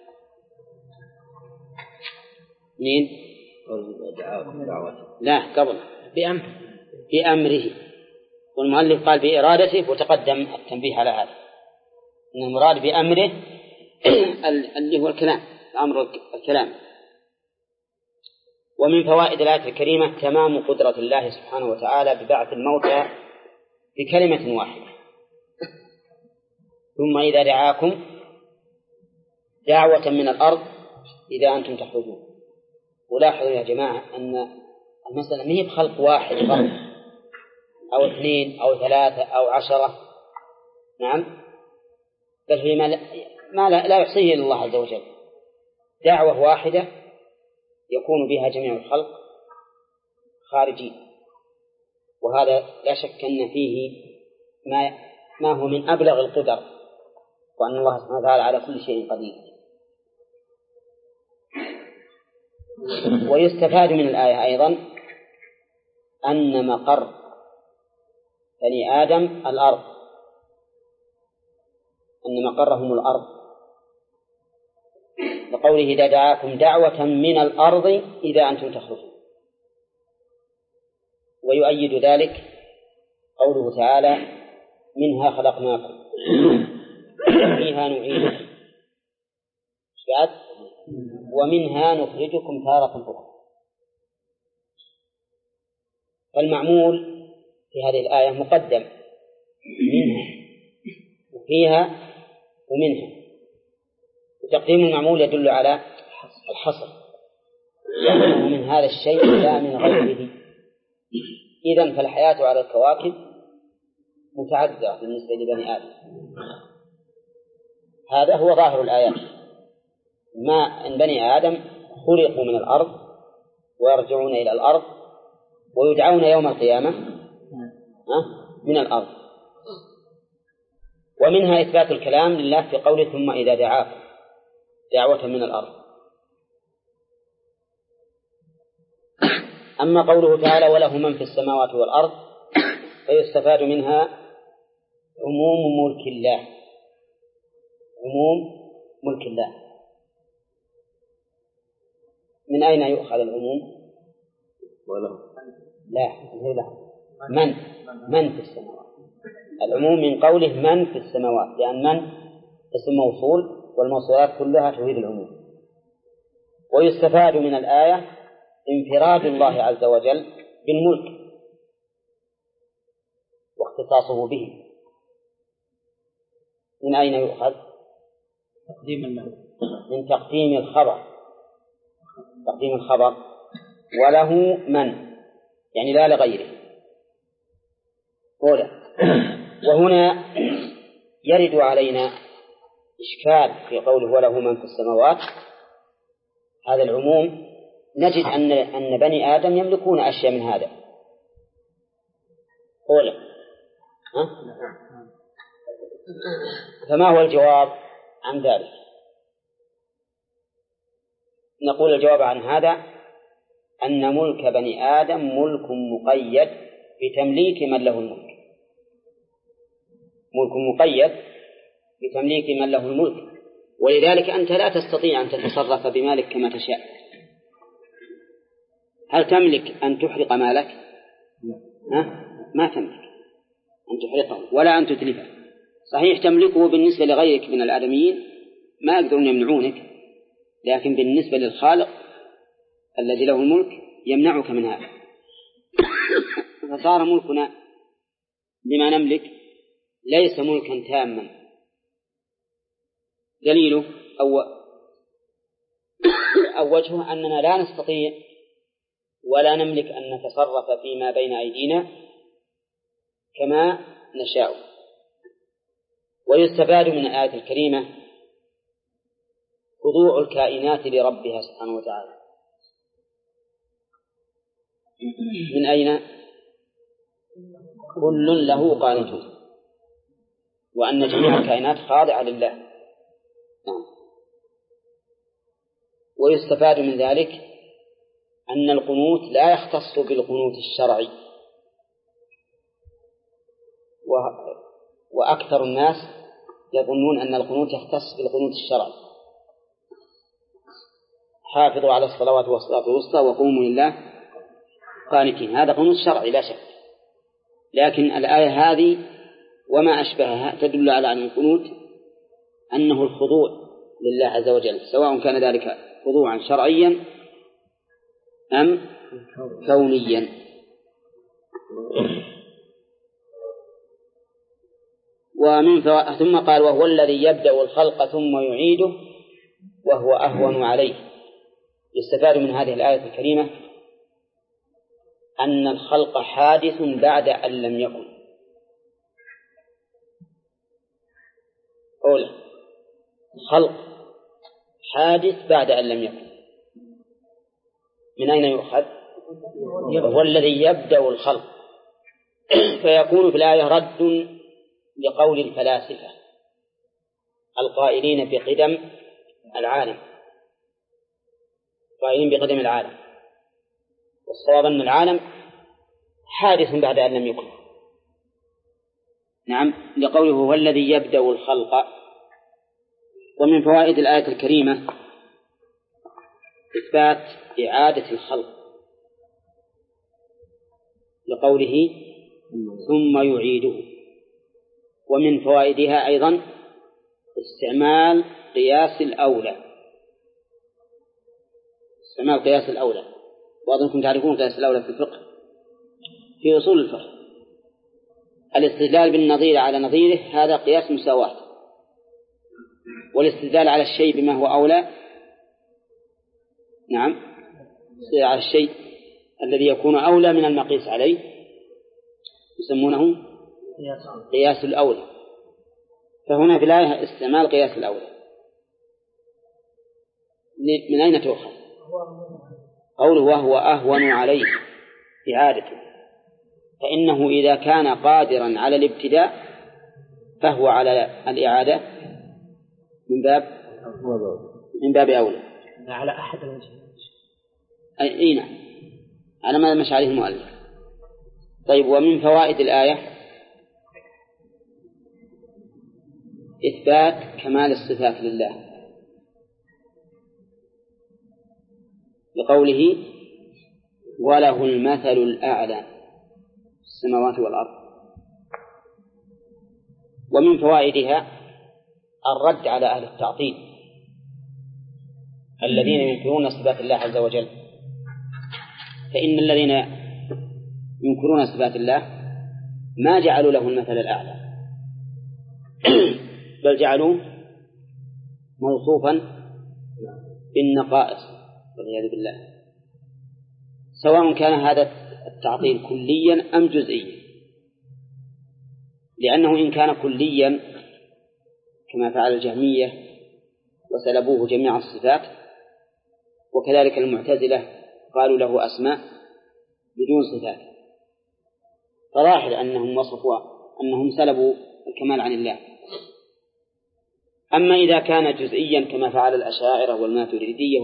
مين؟ لا قبل بأمره، والمؤلف قال بإرادته، وتقدم التنبيه على هذا إن المراد بأمره اللي هو الكلام، أمر الكلام. ومن فوائد الآية الكريمة تمام قدرة الله سبحانه وتعالى ببعث الموتى بكلمة واحدة، ثم إذا دعاكم دعوة من الأرض إذا أنتم تخرجون. ولاحظوا يا جماعة أن المسألة ما هي بخلق واحد فرد أو 2 أو 3 أو 10، نعم، بل هي ما لا يحصيه إلا الله عز وجل. دعوة واحدة يكون بها جميع الخلق خارجين، وهذا لا شك أن فيه ما هو من أبلغ القدر، وأن الله سبحانه وتعالى على كل شيء قدير. ويستفاد من الآية أيضا أن مقر بني آدم الأرض، أن مقرهم الأرض، لقوله إذا دعاكم دعوة من الأرض إذا أنتم تخرجون. ويؤيد ذلك قوله تعالى منها خلقناكم وفيها نعيدكم ومنها نخرجكم تارة أخرى. فالمعمول في هذه الآية مقدم، منها وفيها ومنها، وتقديم المعمول يدل على الحصر، ومن هذا الشيء لا من غيره. إذن فالحياة على الكواكب متعددة بالنسبة لبني آدم. هذا هو ظاهر الآيات، ما أن بني آدم خلقوا من الأرض ويرجعون إلى الأرض ويدعون يوم القيامة من الأرض. ومنها إثبات الكلام لله في قوله ثم إذا دعاكم دعوة من الأرض. أما قوله تعالى وله من في السماوات والأرض فيستفاد منها عموم ملك الله، عموم ملك الله. من أين يؤخذ العموم؟ لا من في السماوات. العموم من قوله من في السماوات، لأن من اسم موصول والموصولات كلها تفيد العموم. ويستفاد من الآية انفراد الله عز وجل بالملك واختصاصه به. من أين يؤخذ؟ من تقديم الخبر وله من، يعني لا لغيره. وهنا يرد علينا إشكال في قوله وله من في السماوات. هذا العموم نجد أن بني آدم يملكون أشياء من هذا. فما هو الجواب عن ذلك؟ نقول الجواب عن هذا أن ملك بني آدم ملك مقيد بتمليك من له الملك، ملك مقيد بتمليك من له الملك، ولذلك أنت لا تستطيع أن تتصرف بمالك كما تشاء. هل تملك أن تحرق مالك؟ ما تملك أن تحرقه ولا أن تتلفه. صحيح تملكه بالنسبة لغيرك من الآدميين ما يقدرون يمنعونك، لكن بالنسبة للخالق الذي له الملك يمنعك من هذا. فصار ملكنا بما نملك ليس ملكا تاما. دليله أو وجهه أننا لا نستطيع ولا نملك أن نتصرف فيما بين أيدينا كما نشاء. ويستفاد من الآية الكريمة خضوع الكائنات لربها سبحانه وتعالى. من أين؟ كل له قانتون، وأن جميع الكائنات خاضعة لله. ويستفاد من ذلك أن القنوت لا يختص بالقنوت الشرعي، وأكثر الناس يظنون أن القنوت يختص بالقنوت الشرعي. حافظوا على الصلوات والصلاة الوسطى وقوموا لله قانتين، هذا قنوت شرعي لا شك. لكن الآية هذه وما أشبهها تدل على أن القنوت أنه الخضوع لله عز وجل، سواء كان ذلك خضوعا شرعيا أم كونيا. ثم قال وهو الذي يبدأ الخلق ثم يعيده وهو أهون عليه. يستفاد من هذه الآية الكريمة أن الخلق حادث بعد أن لم يكن، أولى الخلق حادث بعد أن لم يكن، من أين يؤخذ؟ هو الذي يبدأ الخلق. فيكون في الآية رد لقول الفلاسفة القائلين بقدم العالم، والصواب أن العالم حادث بعد أن لم يكن. نعم، لقوله هو الذي يبدأ الخلق. ومن فوائد الآية الكريمة إثبات إعادة الخلق لقوله ثم يعيده. ومن فوائدها أيضا استعمال قياس الأولى، وأظنكم تعرفون قياس الأولى في الفقه، في أصول الفقه. الاستدلال بالنظير على نظيره هذا قياس مساواة، والاستدلال على الشيء بما هو أولى، نعم، على الشيء الذي يكون أولى من المقيس عليه يسمونه قياس الأولى. فهنا في الآية استعمال قياس الأولى. من أين تؤخذ؟ قوله وهو أهون عليه إعادته، فإنه إذا كان قادرا على الابتداء فهو على الإعادة من باب أولى على أحد الوجهين. أي نعم، على ما مشى عليه المؤلف. طيب، ومن فوائد الآية إثبات كمال الصفات لله لقوله وله المثل الأعلى في السماوات والأرض. ومن فوائدها الرد على أهل التعطيل الذين ينكرون صفات الله عز وجل. فإن الذين ينكرون صفات الله ما جعلوا له المثل الأعلى، بل جعلوه موصوفا بالنقائص والعياذ بالله، سواء كان هذا التعطيل كليا أم جزئيا. لأنه إن كان كليا كما فعل الجهمية وسلبوه جميع الصفات، وكذلك المعتزلة قالوا له أسماء بدون صفات، فظاهر أنهم سلبوا الكمال عن الله. أما إذا كان جزئيا كما فعل الأشاعرة والماتريدية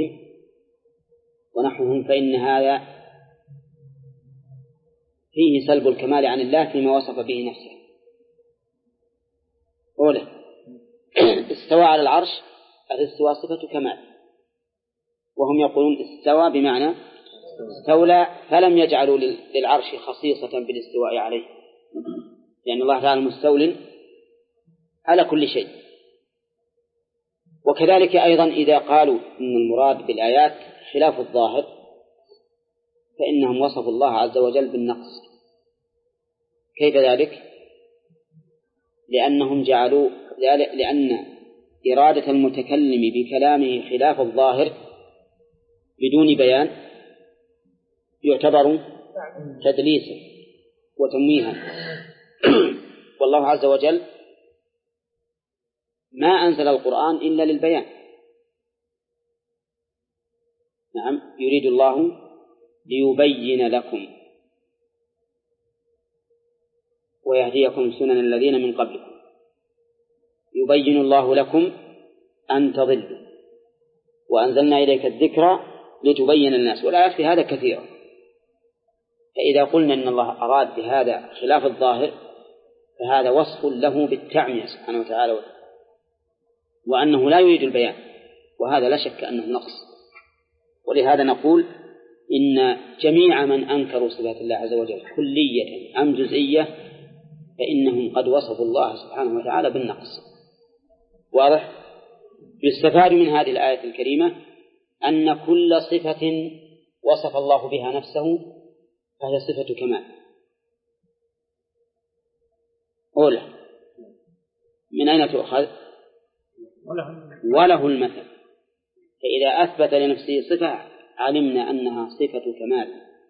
ونحوهم فإن هذا فيه سلب الكمال عن الله فيما وصف به نفسه. أولا استوى على العرش، الاستواء صفة كمال، وهم يقولون استوى بمعنى استولى، فلم يجعلوا للعرش خصيصة بالاستواء عليه، لأن الله تعالى مستول على كل شيء. وكذلك أيضا إذا قالوا إن المراد بالآيات خلاف الظاهر فإنهم وصفوا الله عز وجل بالنقص. كيف ذلك؟ لأن إرادة المتكلم بكلامه خلاف الظاهر بدون بيان يعتبر تدليسا وتمويها. والله عز وجل ما أنزل القرآن إلا للبيان. نعم، يريد الله ليبين لكم ويهديكم سنن الذين من قبلكم، يبين الله لكم أن تضلوا وأنزلنا إليك الذكر لتبين الناس. والآيات في هذا كثيرة. فإذا قلنا أن الله أراد بهذا خلاف الظاهر فهذا وصف له بالتعمية سبحانه وتعالى، وأنه لا يريد البيان، وهذا لا شك أنه نقص. ولهذا نقول إن جميع من أنكروا صفات الله عز وجل كلية أم جزئية فإنهم قد وصفوا الله سبحانه وتعالى بالنقص. واضح؟ يستفاد من هذه الآية الكريمة أن كل صفة وصف الله بها نفسه فهي صفة كمال. أولى من أين تؤخذ؟ وله المثل. فإذا أثبت لنفسه صفة علمنا أنها صفة كمال.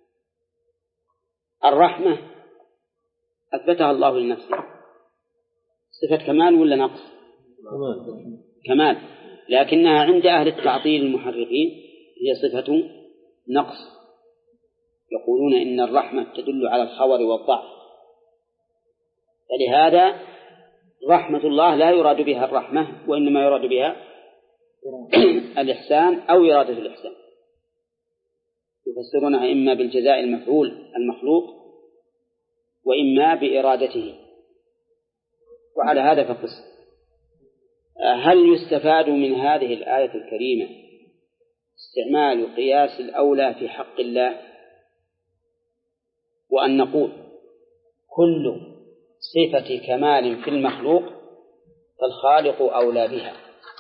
الرحمة أثبتها الله لنفسه، صفة كمال ولا نقص؟ كمال، لكنها عند أهل التعطيل المحرفين هي صفة نقص، يقولون إن الرحمة تدل على الخور والضعف، فلهذا رحمة الله لا يراد بها الرحمة، وإنما يراد بها الإحسان أو إرادة الإحسان، يفسرونها إما بالجزاء المفعول المخلوق وإما بإرادته. وعلى هذا فقس. هل يستفاد من هذه الآية الكريمة استعمال قياس الأولى في حق الله، وأن نقول كل صفة كمال في المخلوق فالخالق أولى بها؟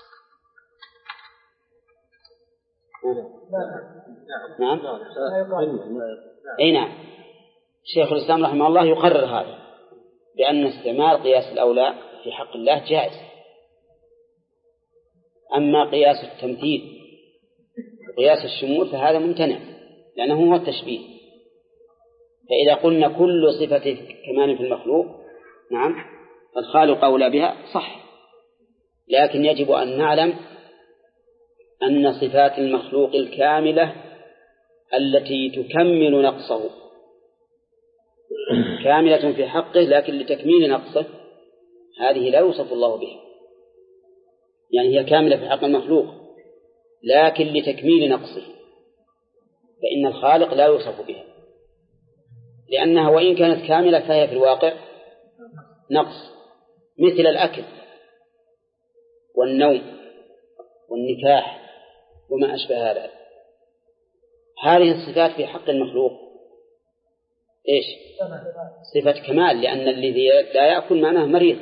نعم. أي نعم. شيخ الإسلام رحمه الله يقرر هذا بأن استعمال قياس الأولى في حق الله جائز. أما قياس التمثيل وقياس الشمول فهذا ممتنع، لأنه هو التشبيه. فإذا قلنا كل صفة كمال في المخلوق نعم فالخالق أولى بها صح، لكن يجب أن نعلم أن صفات المخلوق الكاملة التي تكمل نقصه كاملة في حقه، لكن لتكميل نقصه هذه لا يوصف الله بها. يعني هي كاملة في حق المخلوق لكن لتكميل نقصه، فإن الخالق لا يوصف بها، لأنها وإن كانت كاملة فهي في الواقع نقص، مثل الأكل والنوم والنكاح وما أشبه هذا. هذه الصفات في حق المخلوق إيش؟ صفة كمال، لأن الذي لا يأكل معناه مريض،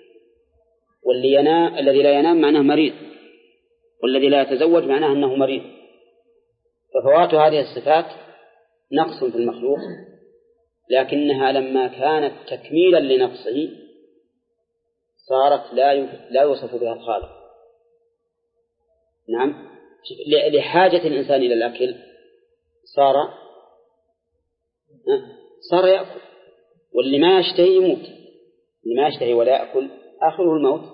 الذي لا ينام معناه مريض، والذي لا يتزوج معناه أنه مريض. ففوات هذه الصفات نقص في المخلوق، لكنها لما كانت تكميلا لنقصه صارت لا يوصف بها الخالق. نعم، لحاجة الإنسان إلى الأكل صار يأكل، واللي ما يشتهي يموت، اللي ما يشتهي ولا يأكل آخره الموت.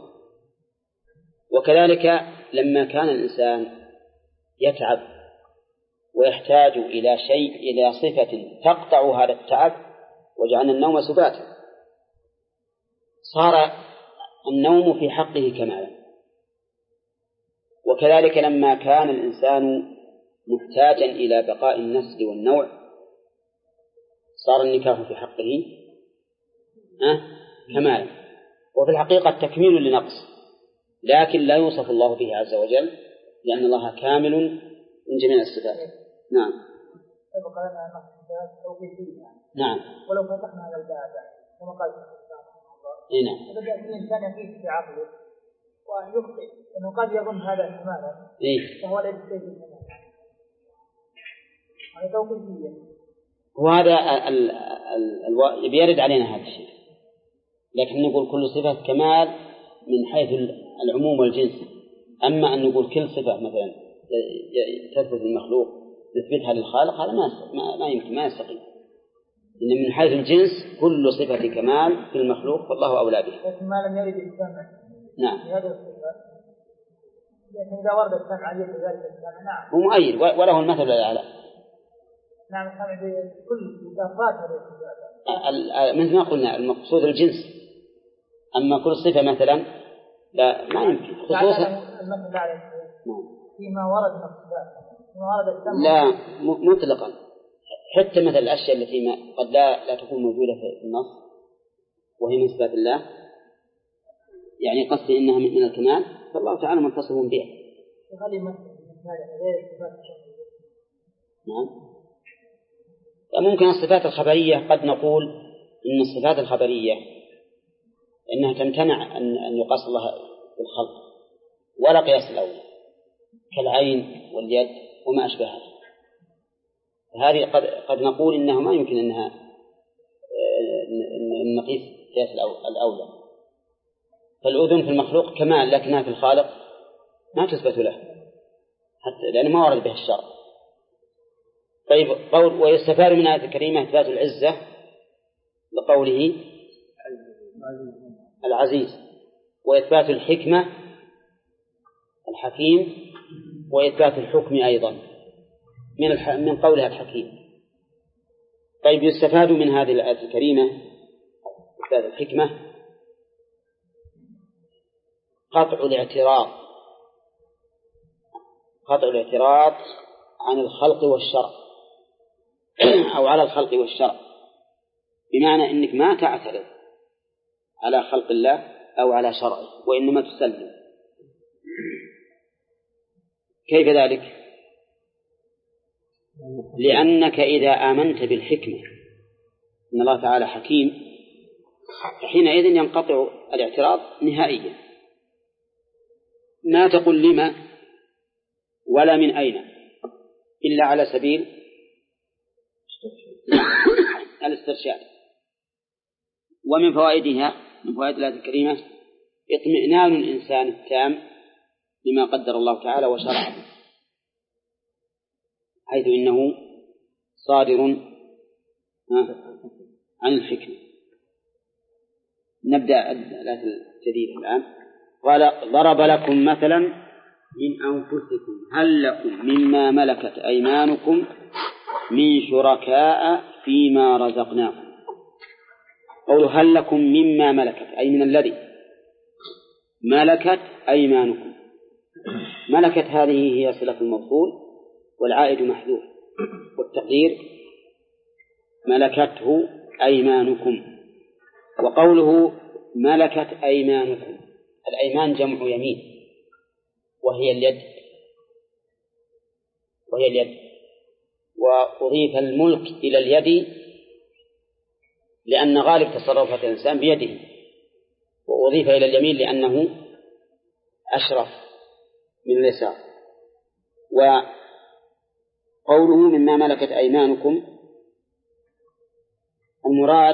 وكذلك لما كان الإنسان يتعب ويحتاج إلى شيء، إلى صفة تقطع هذا التعب وجعلنا النوم سباتا، صار النوم في حقه كمالا. وكذلك لما كان الإنسان محتاجا إلى بقاء النسل والنوع صار النكاح في حقه كمالا. وفي الحقيقة تكميل لنقص، لكن لا يوصف الله به عز وجل، لأن الله كامل من جميع الصفات. نعم. نعم. ولو فتحنا على الباب كما قال نعم. إذا جاء الإنسان يقيس بعقله وأن يخطئ أنه قد يظن هذا احتمالا فهو لا يستيقظ منه، هذا توقيفية. وهذا بيرد علينا هذا الشيء، لكن نقول كل صفة كمال من حيث العموم والجنس. أما أن نقول كل صفة مثلا تثبت المخلوق نثبتها للخالق هذا ما يمكن، ما يستقيم. إن من حيث الجنس كل صفة كمال في المخلوق فالله أولى به. لكن ما لم يرد السمع. نعم. هذا الصفة. لكن إذا ورد السمع عليه ذلك السمع نعم. هو مؤيد وله المثل الأعلى. نعم السمع بكل إضافات هذه الصفات. مثل ما قلنا المقصود الجنس. أما كل صفة مثلا لا ما يمكن خصوصا المثل عليه فيما ورد من الصفات فيما ورد السمع. لا مطلقا، حتى مثل الأشياء التي قد لا تكون موجودة في النص وهي من صفات الله، يعني قصدي إنها من الكمال فالله تعالى متصف بها. نعم. ممكن الصفات الخبرية قد نقول إن الصفات الخبرية إنها تمتنع أن يقاس الله بالخلق ولا قياس الأول، كالعين واليد وما أشبهها. هذه قد نقول إنه ما يمكن أنها نقيس قياس الأولى. فالأذن في المخلوق كمال لكنها في الخالق ما تثبت له حتى لأنه ما ورد به الشرع. طيب قول ويستفاد من آية الكريمة إثبات العزة لقوله العزيز، وإثبات الحكمة الحكيم وإثبات الحكم أيضا من قولها الحكيم. طيب، يستفاد من هذه الآية الكريمة إثبات الحكمة قطع الاعتراض عن الخلق والشرع أو على الخلق والشرع، بمعنى أنك ما تعترض على خلق الله أو على شرعه، وإنما تسلم. كيف ذلك؟ لأنك إذا آمنت بالحكمة أن الله تعالى حكيم فحينئذ ينقطع الاعتراض نهائيا، ما تقول لما ولا من أين إلا على سبيل الاسترشاد. ومن فوائدها، من فوائد الآية الكريمة، اطمئنان الإنسان التام لما قدر الله تعالى وشرعه، حيث إنه صادر عن الحكمة. نبدأ الآية الجديدة الآن. قال: ضرب لكم مثلا من أنفسكم هل لكم مما ملكت أيمانكم من شركاء فيما رزقناكم. قوله هل لكم مما ملكت، أي من الذي ملكت أيمانكم. ملكت هذه هي صلة الموصول والعائد محذوف، والتقدير ملكته أيمانكم. وقوله ملكت أيمانكم، الأيمان جمع يمين وهي اليد، وأضيف الملك إلى اليد لأن غالب تصرفات الإنسان بيده، وأضيف إلى اليمين لأنه أشرف من اليسار. وقوله مما ملكت أيمانكم، المراد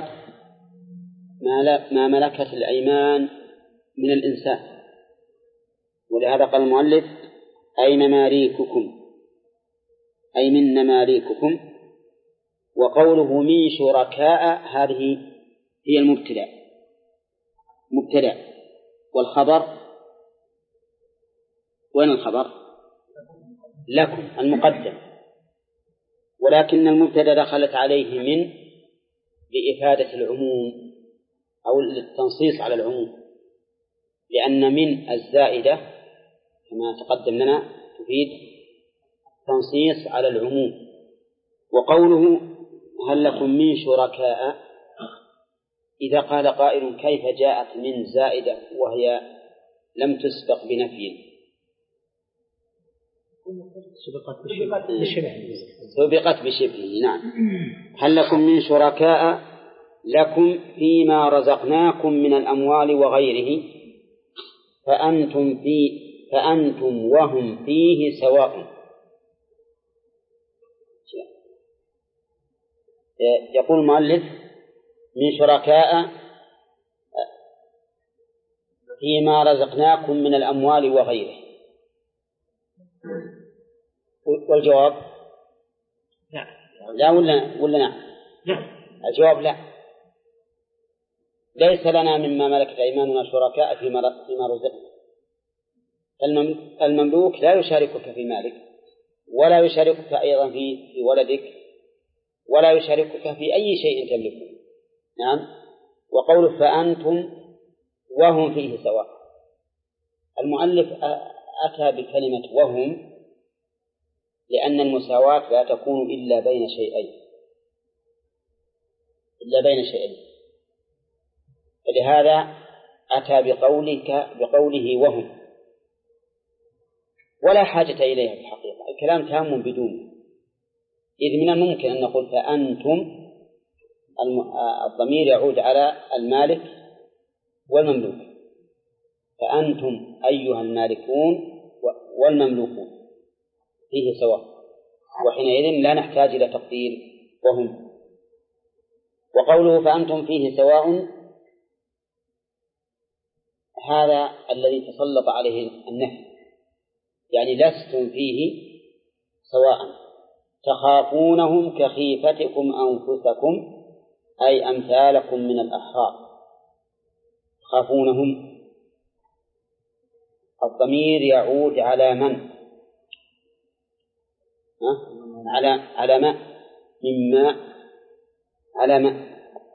ما ملكت الأيمان من الإنسان، ولهذا قال المؤلف أي مماليككم، أي من مماليككم. وقوله من شركاء هذه هي مبتدأ، والخبر وين الخبر؟ لكم المقدم، ولكن المبتدأ دخلت عليه من لإفادة العموم أو للتنصيص على العموم، لأن من الزائدة كما تقدم لنا تفيد تنصيص على العموم. وقوله هل لكم من شركاء، إذا قال قائل كيف جاءت من زائدة وهي لم تسبق بنفي؟ سبقت بشبه. نعم. هل لكم من شركاء لكم فيما رزقناكم من الأموال وغيره فأنتم وهم فيه سواء. يقول المؤلف من شركاء فيما رزقناكم من الأموال وغيره، والجواب لا ولا نعم؟ الجواب لا، ليس لنا مما ملكت أيماننا شركاء فيما رزقنا. المملوك لا يشاركك في مالك، ولا يشاركك أيضا في ولدك، ولا يشاركك في أي شيء تملكه. نعم. وقوله فأنتم وهم فيه سواء، المؤلف أتى بكلمة وهم لأن المساواة لا تكون إلا بين شيئين، فلهذا أتى بقوله وهم، ولا حاجة إليها في الحقيقة، الكلام تام بدونه، إذ من الممكن أن نقول فأنتم الضمير يعود على المالك والمملوك، فأنتم أيها المالكون والمملوكون فيه سواء، وحينئذ لا نحتاج إلى تقدير وهم. وقوله فأنتم فيه سواء هذا الذي تسلط عليه النفي، يعني لستم فيه سواء، تخافونهم كخيفتكم أنفسكم أي أمثالكم من الأحرار، تخافونهم الضمير يعود على من؟ على ماء، مما على ماء،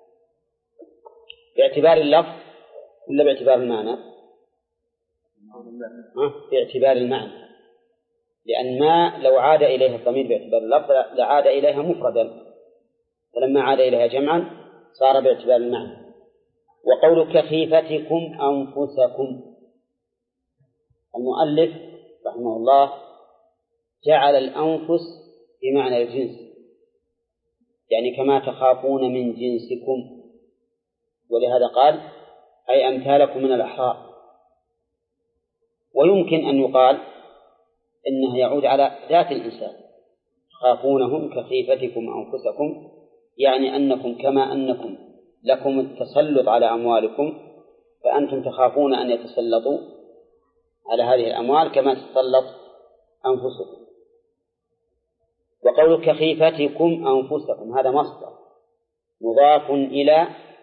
باعتبار اللفظ ولا باعتبار المعنى؟ باعتبار المعنى، لأن ما لو عاد إليها الضمير باعتبار اللفظ لعاد إليها مفردا، فلما عاد إليها جمعا صار باعتبار المعنى. وقول كخيفتكم أنفسكم، المؤلف رحمه الله جعل الأنفس بمعنى الجنس، يعني كما تخافون من جنسكم، ولهذا قال أي أمثالكم من الأحرار. ويمكن أن يقال إنه يعود على ذات الإنسان، تخافونهم كخيفتكم أنفسكم، يعني أنكم كما أنكم لكم التسلط على أموالكم فأنتم تخافون أن يتسلطوا على هذه الأموال كما تتسلط أنفسكم. وقول كخيفتكم أنفسكم هذا مصدر مضاف إلى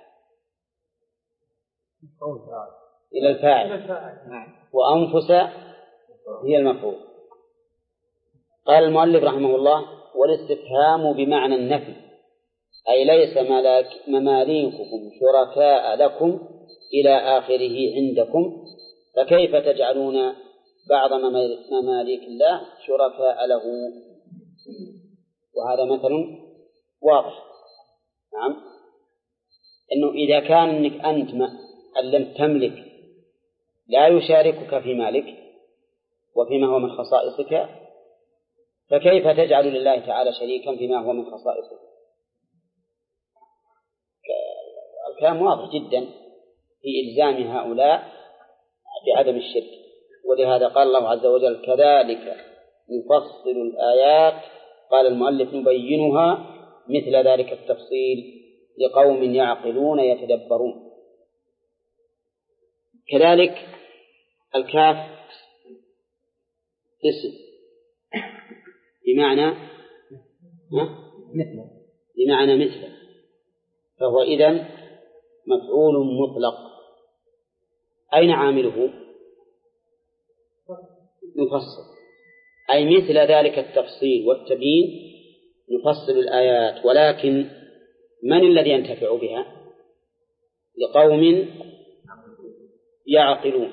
الفاعل، وأنفس هي المفعول. قال المؤلف رحمه الله والاستفهام بمعنى النفي، أي ليس مماليككم شركاء لكم إلى آخره عندكم، فكيف تجعلون بعض مماليك الله شركاء له؟ وهذا مثل واضح. نعم، إنه إذا كان إنك أنت أن لم تملك لا يشاركك في مالك وفيما هو من خصائصك، فكيف تجعل لله تعالى شريكا فيما هو من خصائصه؟ الكلام واضح جدا في إلزام هؤلاء بعدم الشرك. ولهذا قال الله عز وجل كذلك نفصل الآيات، قال المؤلف نبينها مثل ذلك التفصيل لقوم يعقلون يتدبرون. كذلك الكاف اسم بمعنى مثل، فهو إذن مفعول مطلق. أين عامله؟ نفصل، أي مثل ذلك التفصيل والتبيين نفصل الآيات، ولكن من الذي ينتفع بها؟ لقوم يعقلون.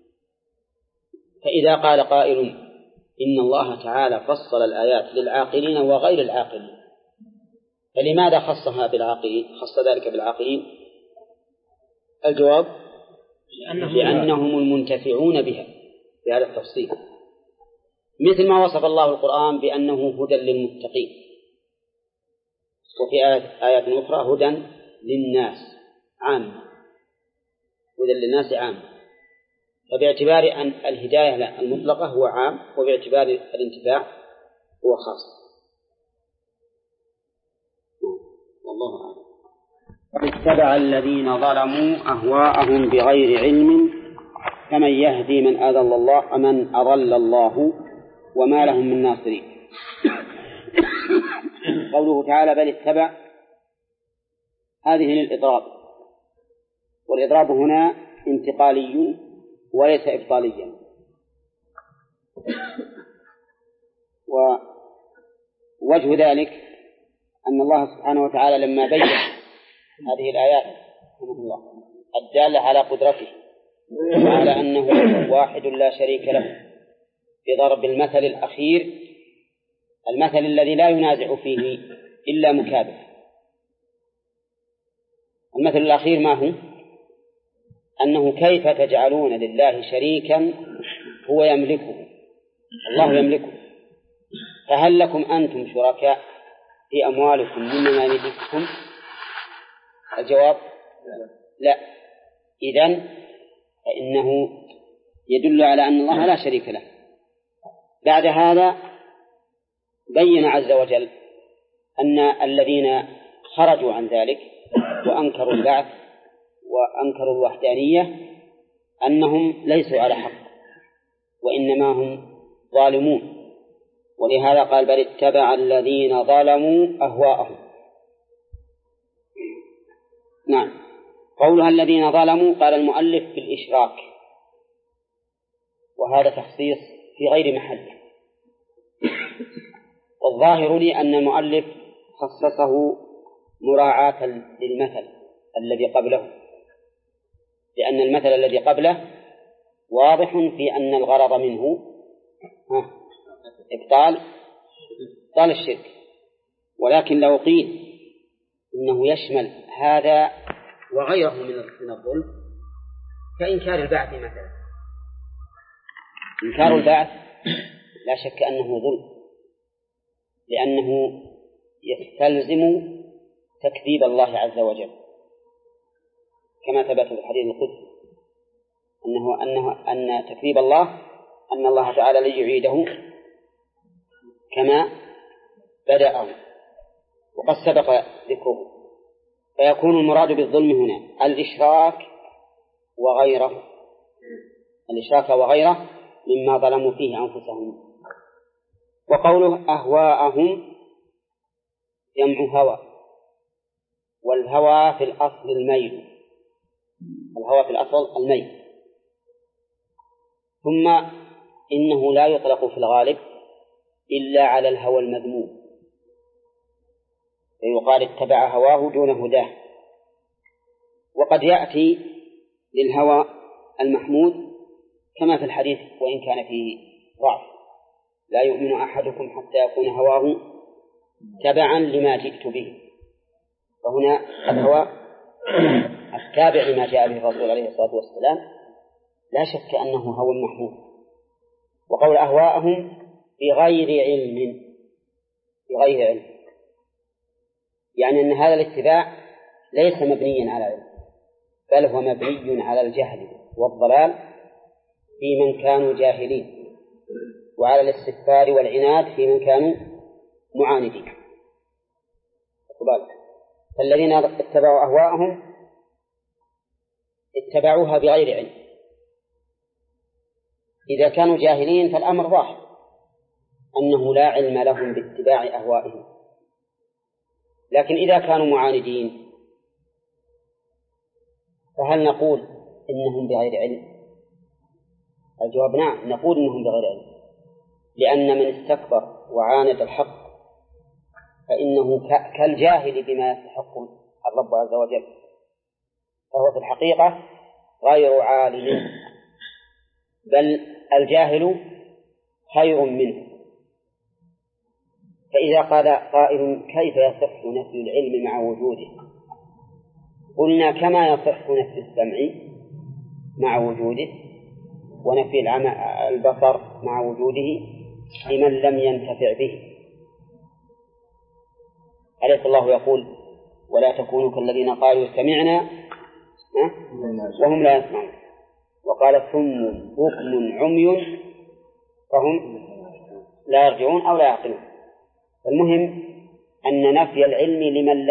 فإذا قال قائل إن الله تعالى فصل الآيات للعاقلين وغير العاقلين، فلماذا خصها بالعاقلين؟ خص ذلك بالعاقلين؟ الجواب لأنهم المنتفعون بها بهذا التفصيل، مثل ما وصف الله القرآن بأنه هدى للمتقين، وفي آيات أخرى هدى للناس عامة، هدى للناس عامة. فباعتبار أن الهداية المطلقة هو عام، وباعتبار الانتفاع هو خاص. والله أعلم. اتبع الذين ظلموا أهواءهم بغير علم فمن يهدي من أضل الله وما لهم من ناصرين. قوله تعالى بل اتبع، هذه للإضراب، والإضراب هنا انتقالي وليس إبطاليا. ووجه ذلك أن الله سبحانه وتعالى لما بين هذه الآيات الدالة على قدرته وعلى أنه واحد لا شريك له بضرب المثل الأخير، المثل الذي لا ينازع فيه إلا مكابر. المثل الأخير ما هو؟ أنه كيف تجعلون لله شريكا هو يملكه، الله يملكه، فهل لكم أنتم شركاء في أموالكم مما يملككم؟ الجواب لا. إذن فإنه يدل على أن الله لا شريك له. بعد هذا بين عز وجل أن الذين خرجوا عن ذلك وأنكروا البعث وأنكروا الوحدانية أنهم ليسوا على حق وإنما هم ظالمون، ولهذا قال بل اتبع الذين ظلموا أهواءهم. نعم، قولها الذين ظلموا قال المؤلف بالإشراك، وهذا تخصيص في غير محله. والظاهر لي أن المؤلف خصصه مراعاة للمثل الذي قبله، لأن المثل الذي قبله واضح في أن الغرض منه إبطال الشرك، ولكن لو قيل إنه يشمل هذا وغيره من الظلم كإنكار البعث مثلا. إنكار البعث لا شك أنه ظلم، لأنه يستلزم تكذيب الله عز وجل، كما ثبت في الحديث القدسي أن تكذيب الله أن الله تعالى لن يعيده كما بدأه، وقد سبق ذكره. فيكون المراد بالظلم هنا الإشراك وغيره مما ظلموا فيه أنفسهم. وقوله أهواءهم جمع هوى، والهوى في الأصل الميل، الهوى في الأصل الميل. ثم إنه لا يطلق في الغالب إلا على الهوى المذموم، فيقال اتبع هواه دون هداه. وقد يأتي للهوى المحمود كما في الحديث وإن كان فيه ضعف: لا يؤمن أحدكم حتى يكون هواه تبعا لما جئت به. فهنا الهوى التابع لما جاء به الرسول عليه الصلاة والسلام لا شك أنه هوى محمود. وقول أهواءهم بغير علم، يعني أن هذا الاتباع ليس مبنيا على علم، بل هو مبني على الجهل والضلال في من كانوا جاهلين، وعلى الاستكبار والعناد في من كانوا معاندين. فالذين اتبعوا أهواءهم اتبعوها بغير علم. إذا كانوا جاهلين فالأمر ظاهر أنه لا علم لهم باتباع أهوائهم، لكن إذا كانوا معاندين فهل نقول إنهم بغير علم؟ الجواب نعم، نقول إنهم بغير علم، لأن من استكبر وعاند الحق فإنه كالجاهل بما يستحق الرب عز وجل، فهو في الحقيقة غير عالم، بل الجاهل خير منه. فإذا قال قائل كيف يصح نفي العلم مع وجوده؟ قلنا كما يصح نفي السمع مع وجوده ونفي البصر مع وجوده لمن لم ينتفع به. أليس الله يقول ولا تكونوا كالذين قالوا سمعنا وهم لا يسمعون، وقال ثم بكم عمي فهم لا يرجعون أو لا يعقلون. المهم أن نفي العلم لمن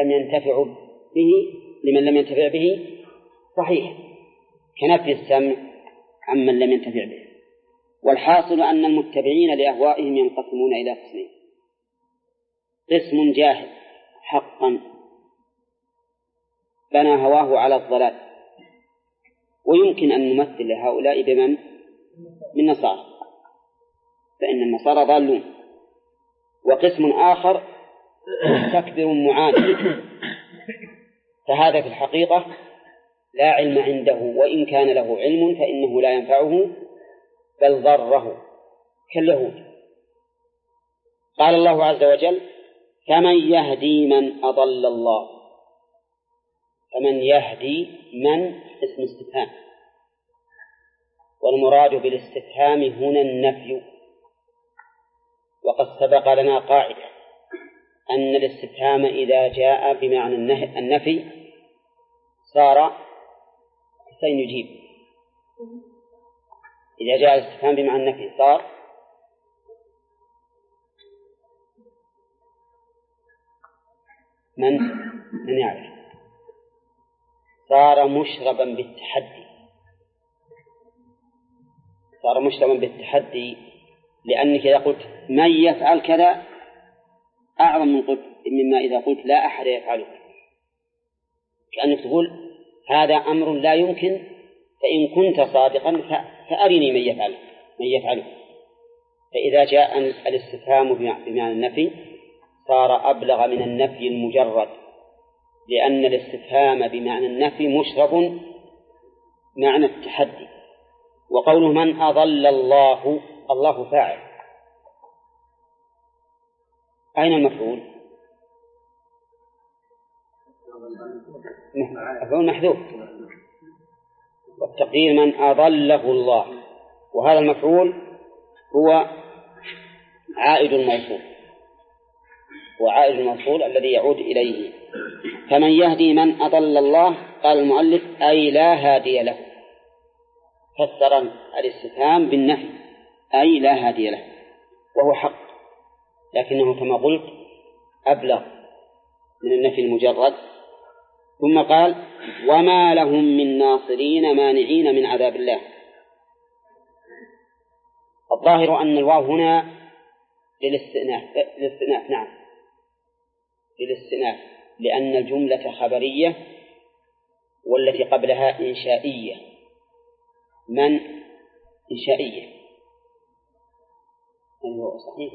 لم ينتفع به صحيح، كنفي السمع عمن لم ينتفع به. والحاصل أن المتبعين لأهوائهم ينقسمون إلى قسمين: قسم جاهل حقا بنى هواه على الضلال، ويمكن أن نمثل لهؤلاء بمن؟ من نصارى، فإن النصارى ضالون. وقسم آخر مستكبر معاند، فهذا في الحقيقة لا علم عنده، وإن كان له علم فإنه لا ينفعه بل ضره كاليهود. قال الله عز وجل: فمن يهدي من أضل الله. فمن يهدي من اسم استفهام، والمراد بالاستفهام هنا النفي. وقد سبق لنا قاعدة أن الاستفهام إذا جاء بمعنى النفي صار سيجيب، إذا جاء الاستفهام بمعنى النفي صار من يعرف، صار مشربا بالتحدي، صار مشربا بالتحدي، لأنك إذا قلت من يفعل كذا أعظم مما إذا قلت لا أحد يفعله، كأنك تقول هذا أمر لا يمكن، فإن كنت صادقا فأرني من يفعله، من يفعله. فإذا جاء الاستفهام بمعنى النفي صار أبلغ من النفي المجرد، لأن الاستفهام بمعنى النفي مشرب معنى التحدي. وقوله من أضل الله، الله فاعل، أين المفعول؟ مفعول محذوف، والتقدير من أضله الله، وهذا المفعول هو عائد الموصول، وعائد الموصول الذي يعود إليه. فمن يهدي من أضل الله، قال المؤلف أي لا هادي له، فسر الاستفهام بالنفي أي لا هادي له، وهو حق، لكنه كما قلت أبلغ من النفي المجرد. ثم قال وما لهم من ناصرين مانعين من عذاب الله. الظاهر أن الواو هنا للاستئناف، نعم للاستئناف، لأن الجملة خبرية والتي قبلها إنشائية. من إنشائية، أيوه صحيح.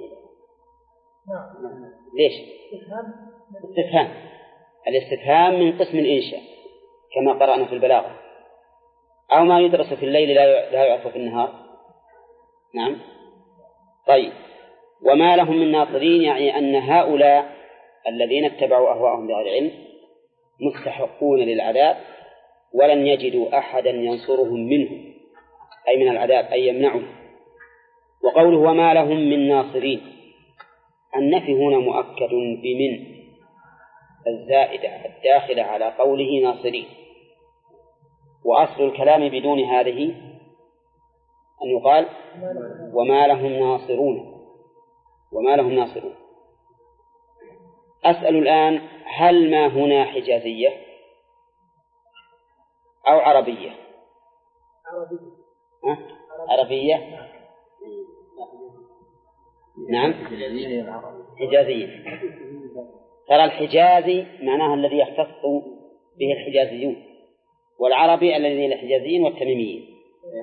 ليش؟ استفهام، الاستفهام من قسم الإنشاء كما قرأنا في البلاغة، أو ما يدرس في الليل لا يعرف في النهار. نعم. طيب، وما لهم من ناصرين، يعني أن هؤلاء الذين اتبعوا أهواءهم بغير علم مستحقون للعذاب، ولن يجدوا أحدا ينصرهم منه، أي من العذاب، أي يمنعه. وقوله وما لهم من ناصرين، النفي هنا مؤكد بمن الزائدة الداخلة على قوله ناصرين، وأصل الكلام بدون هذه أن يقال وما لهم ناصرون، وما لهم ناصرون. أسأل الآن هل ما هنا حجازية أو عربية؟ عربية. نعم حجازية. ترى الحجازي معناها الذي يختص به الحجازيون، والعربي الذين الحجازيين والتميميين.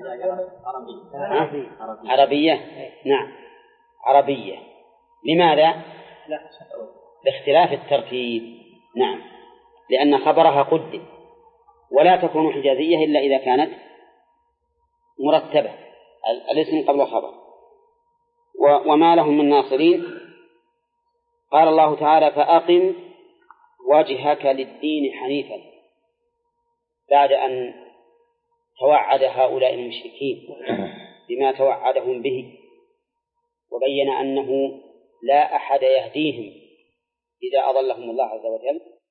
عربية. نعم عربية. لماذا؟ لاختلاف الترتيب. نعم، لأن خبرها قدم، ولا تكون حجازية إلا إذا كانت مرتبة، الاسم قبل الخبر. وما لهم من ناصرين، قال الله تعالى فأقم وجهك للدين حنيفا، بعد أن توعد هؤلاء المشركين بما توعدهم به، وبين أنه لا أحد يهديهم إذا أضلهم الله عز وجل،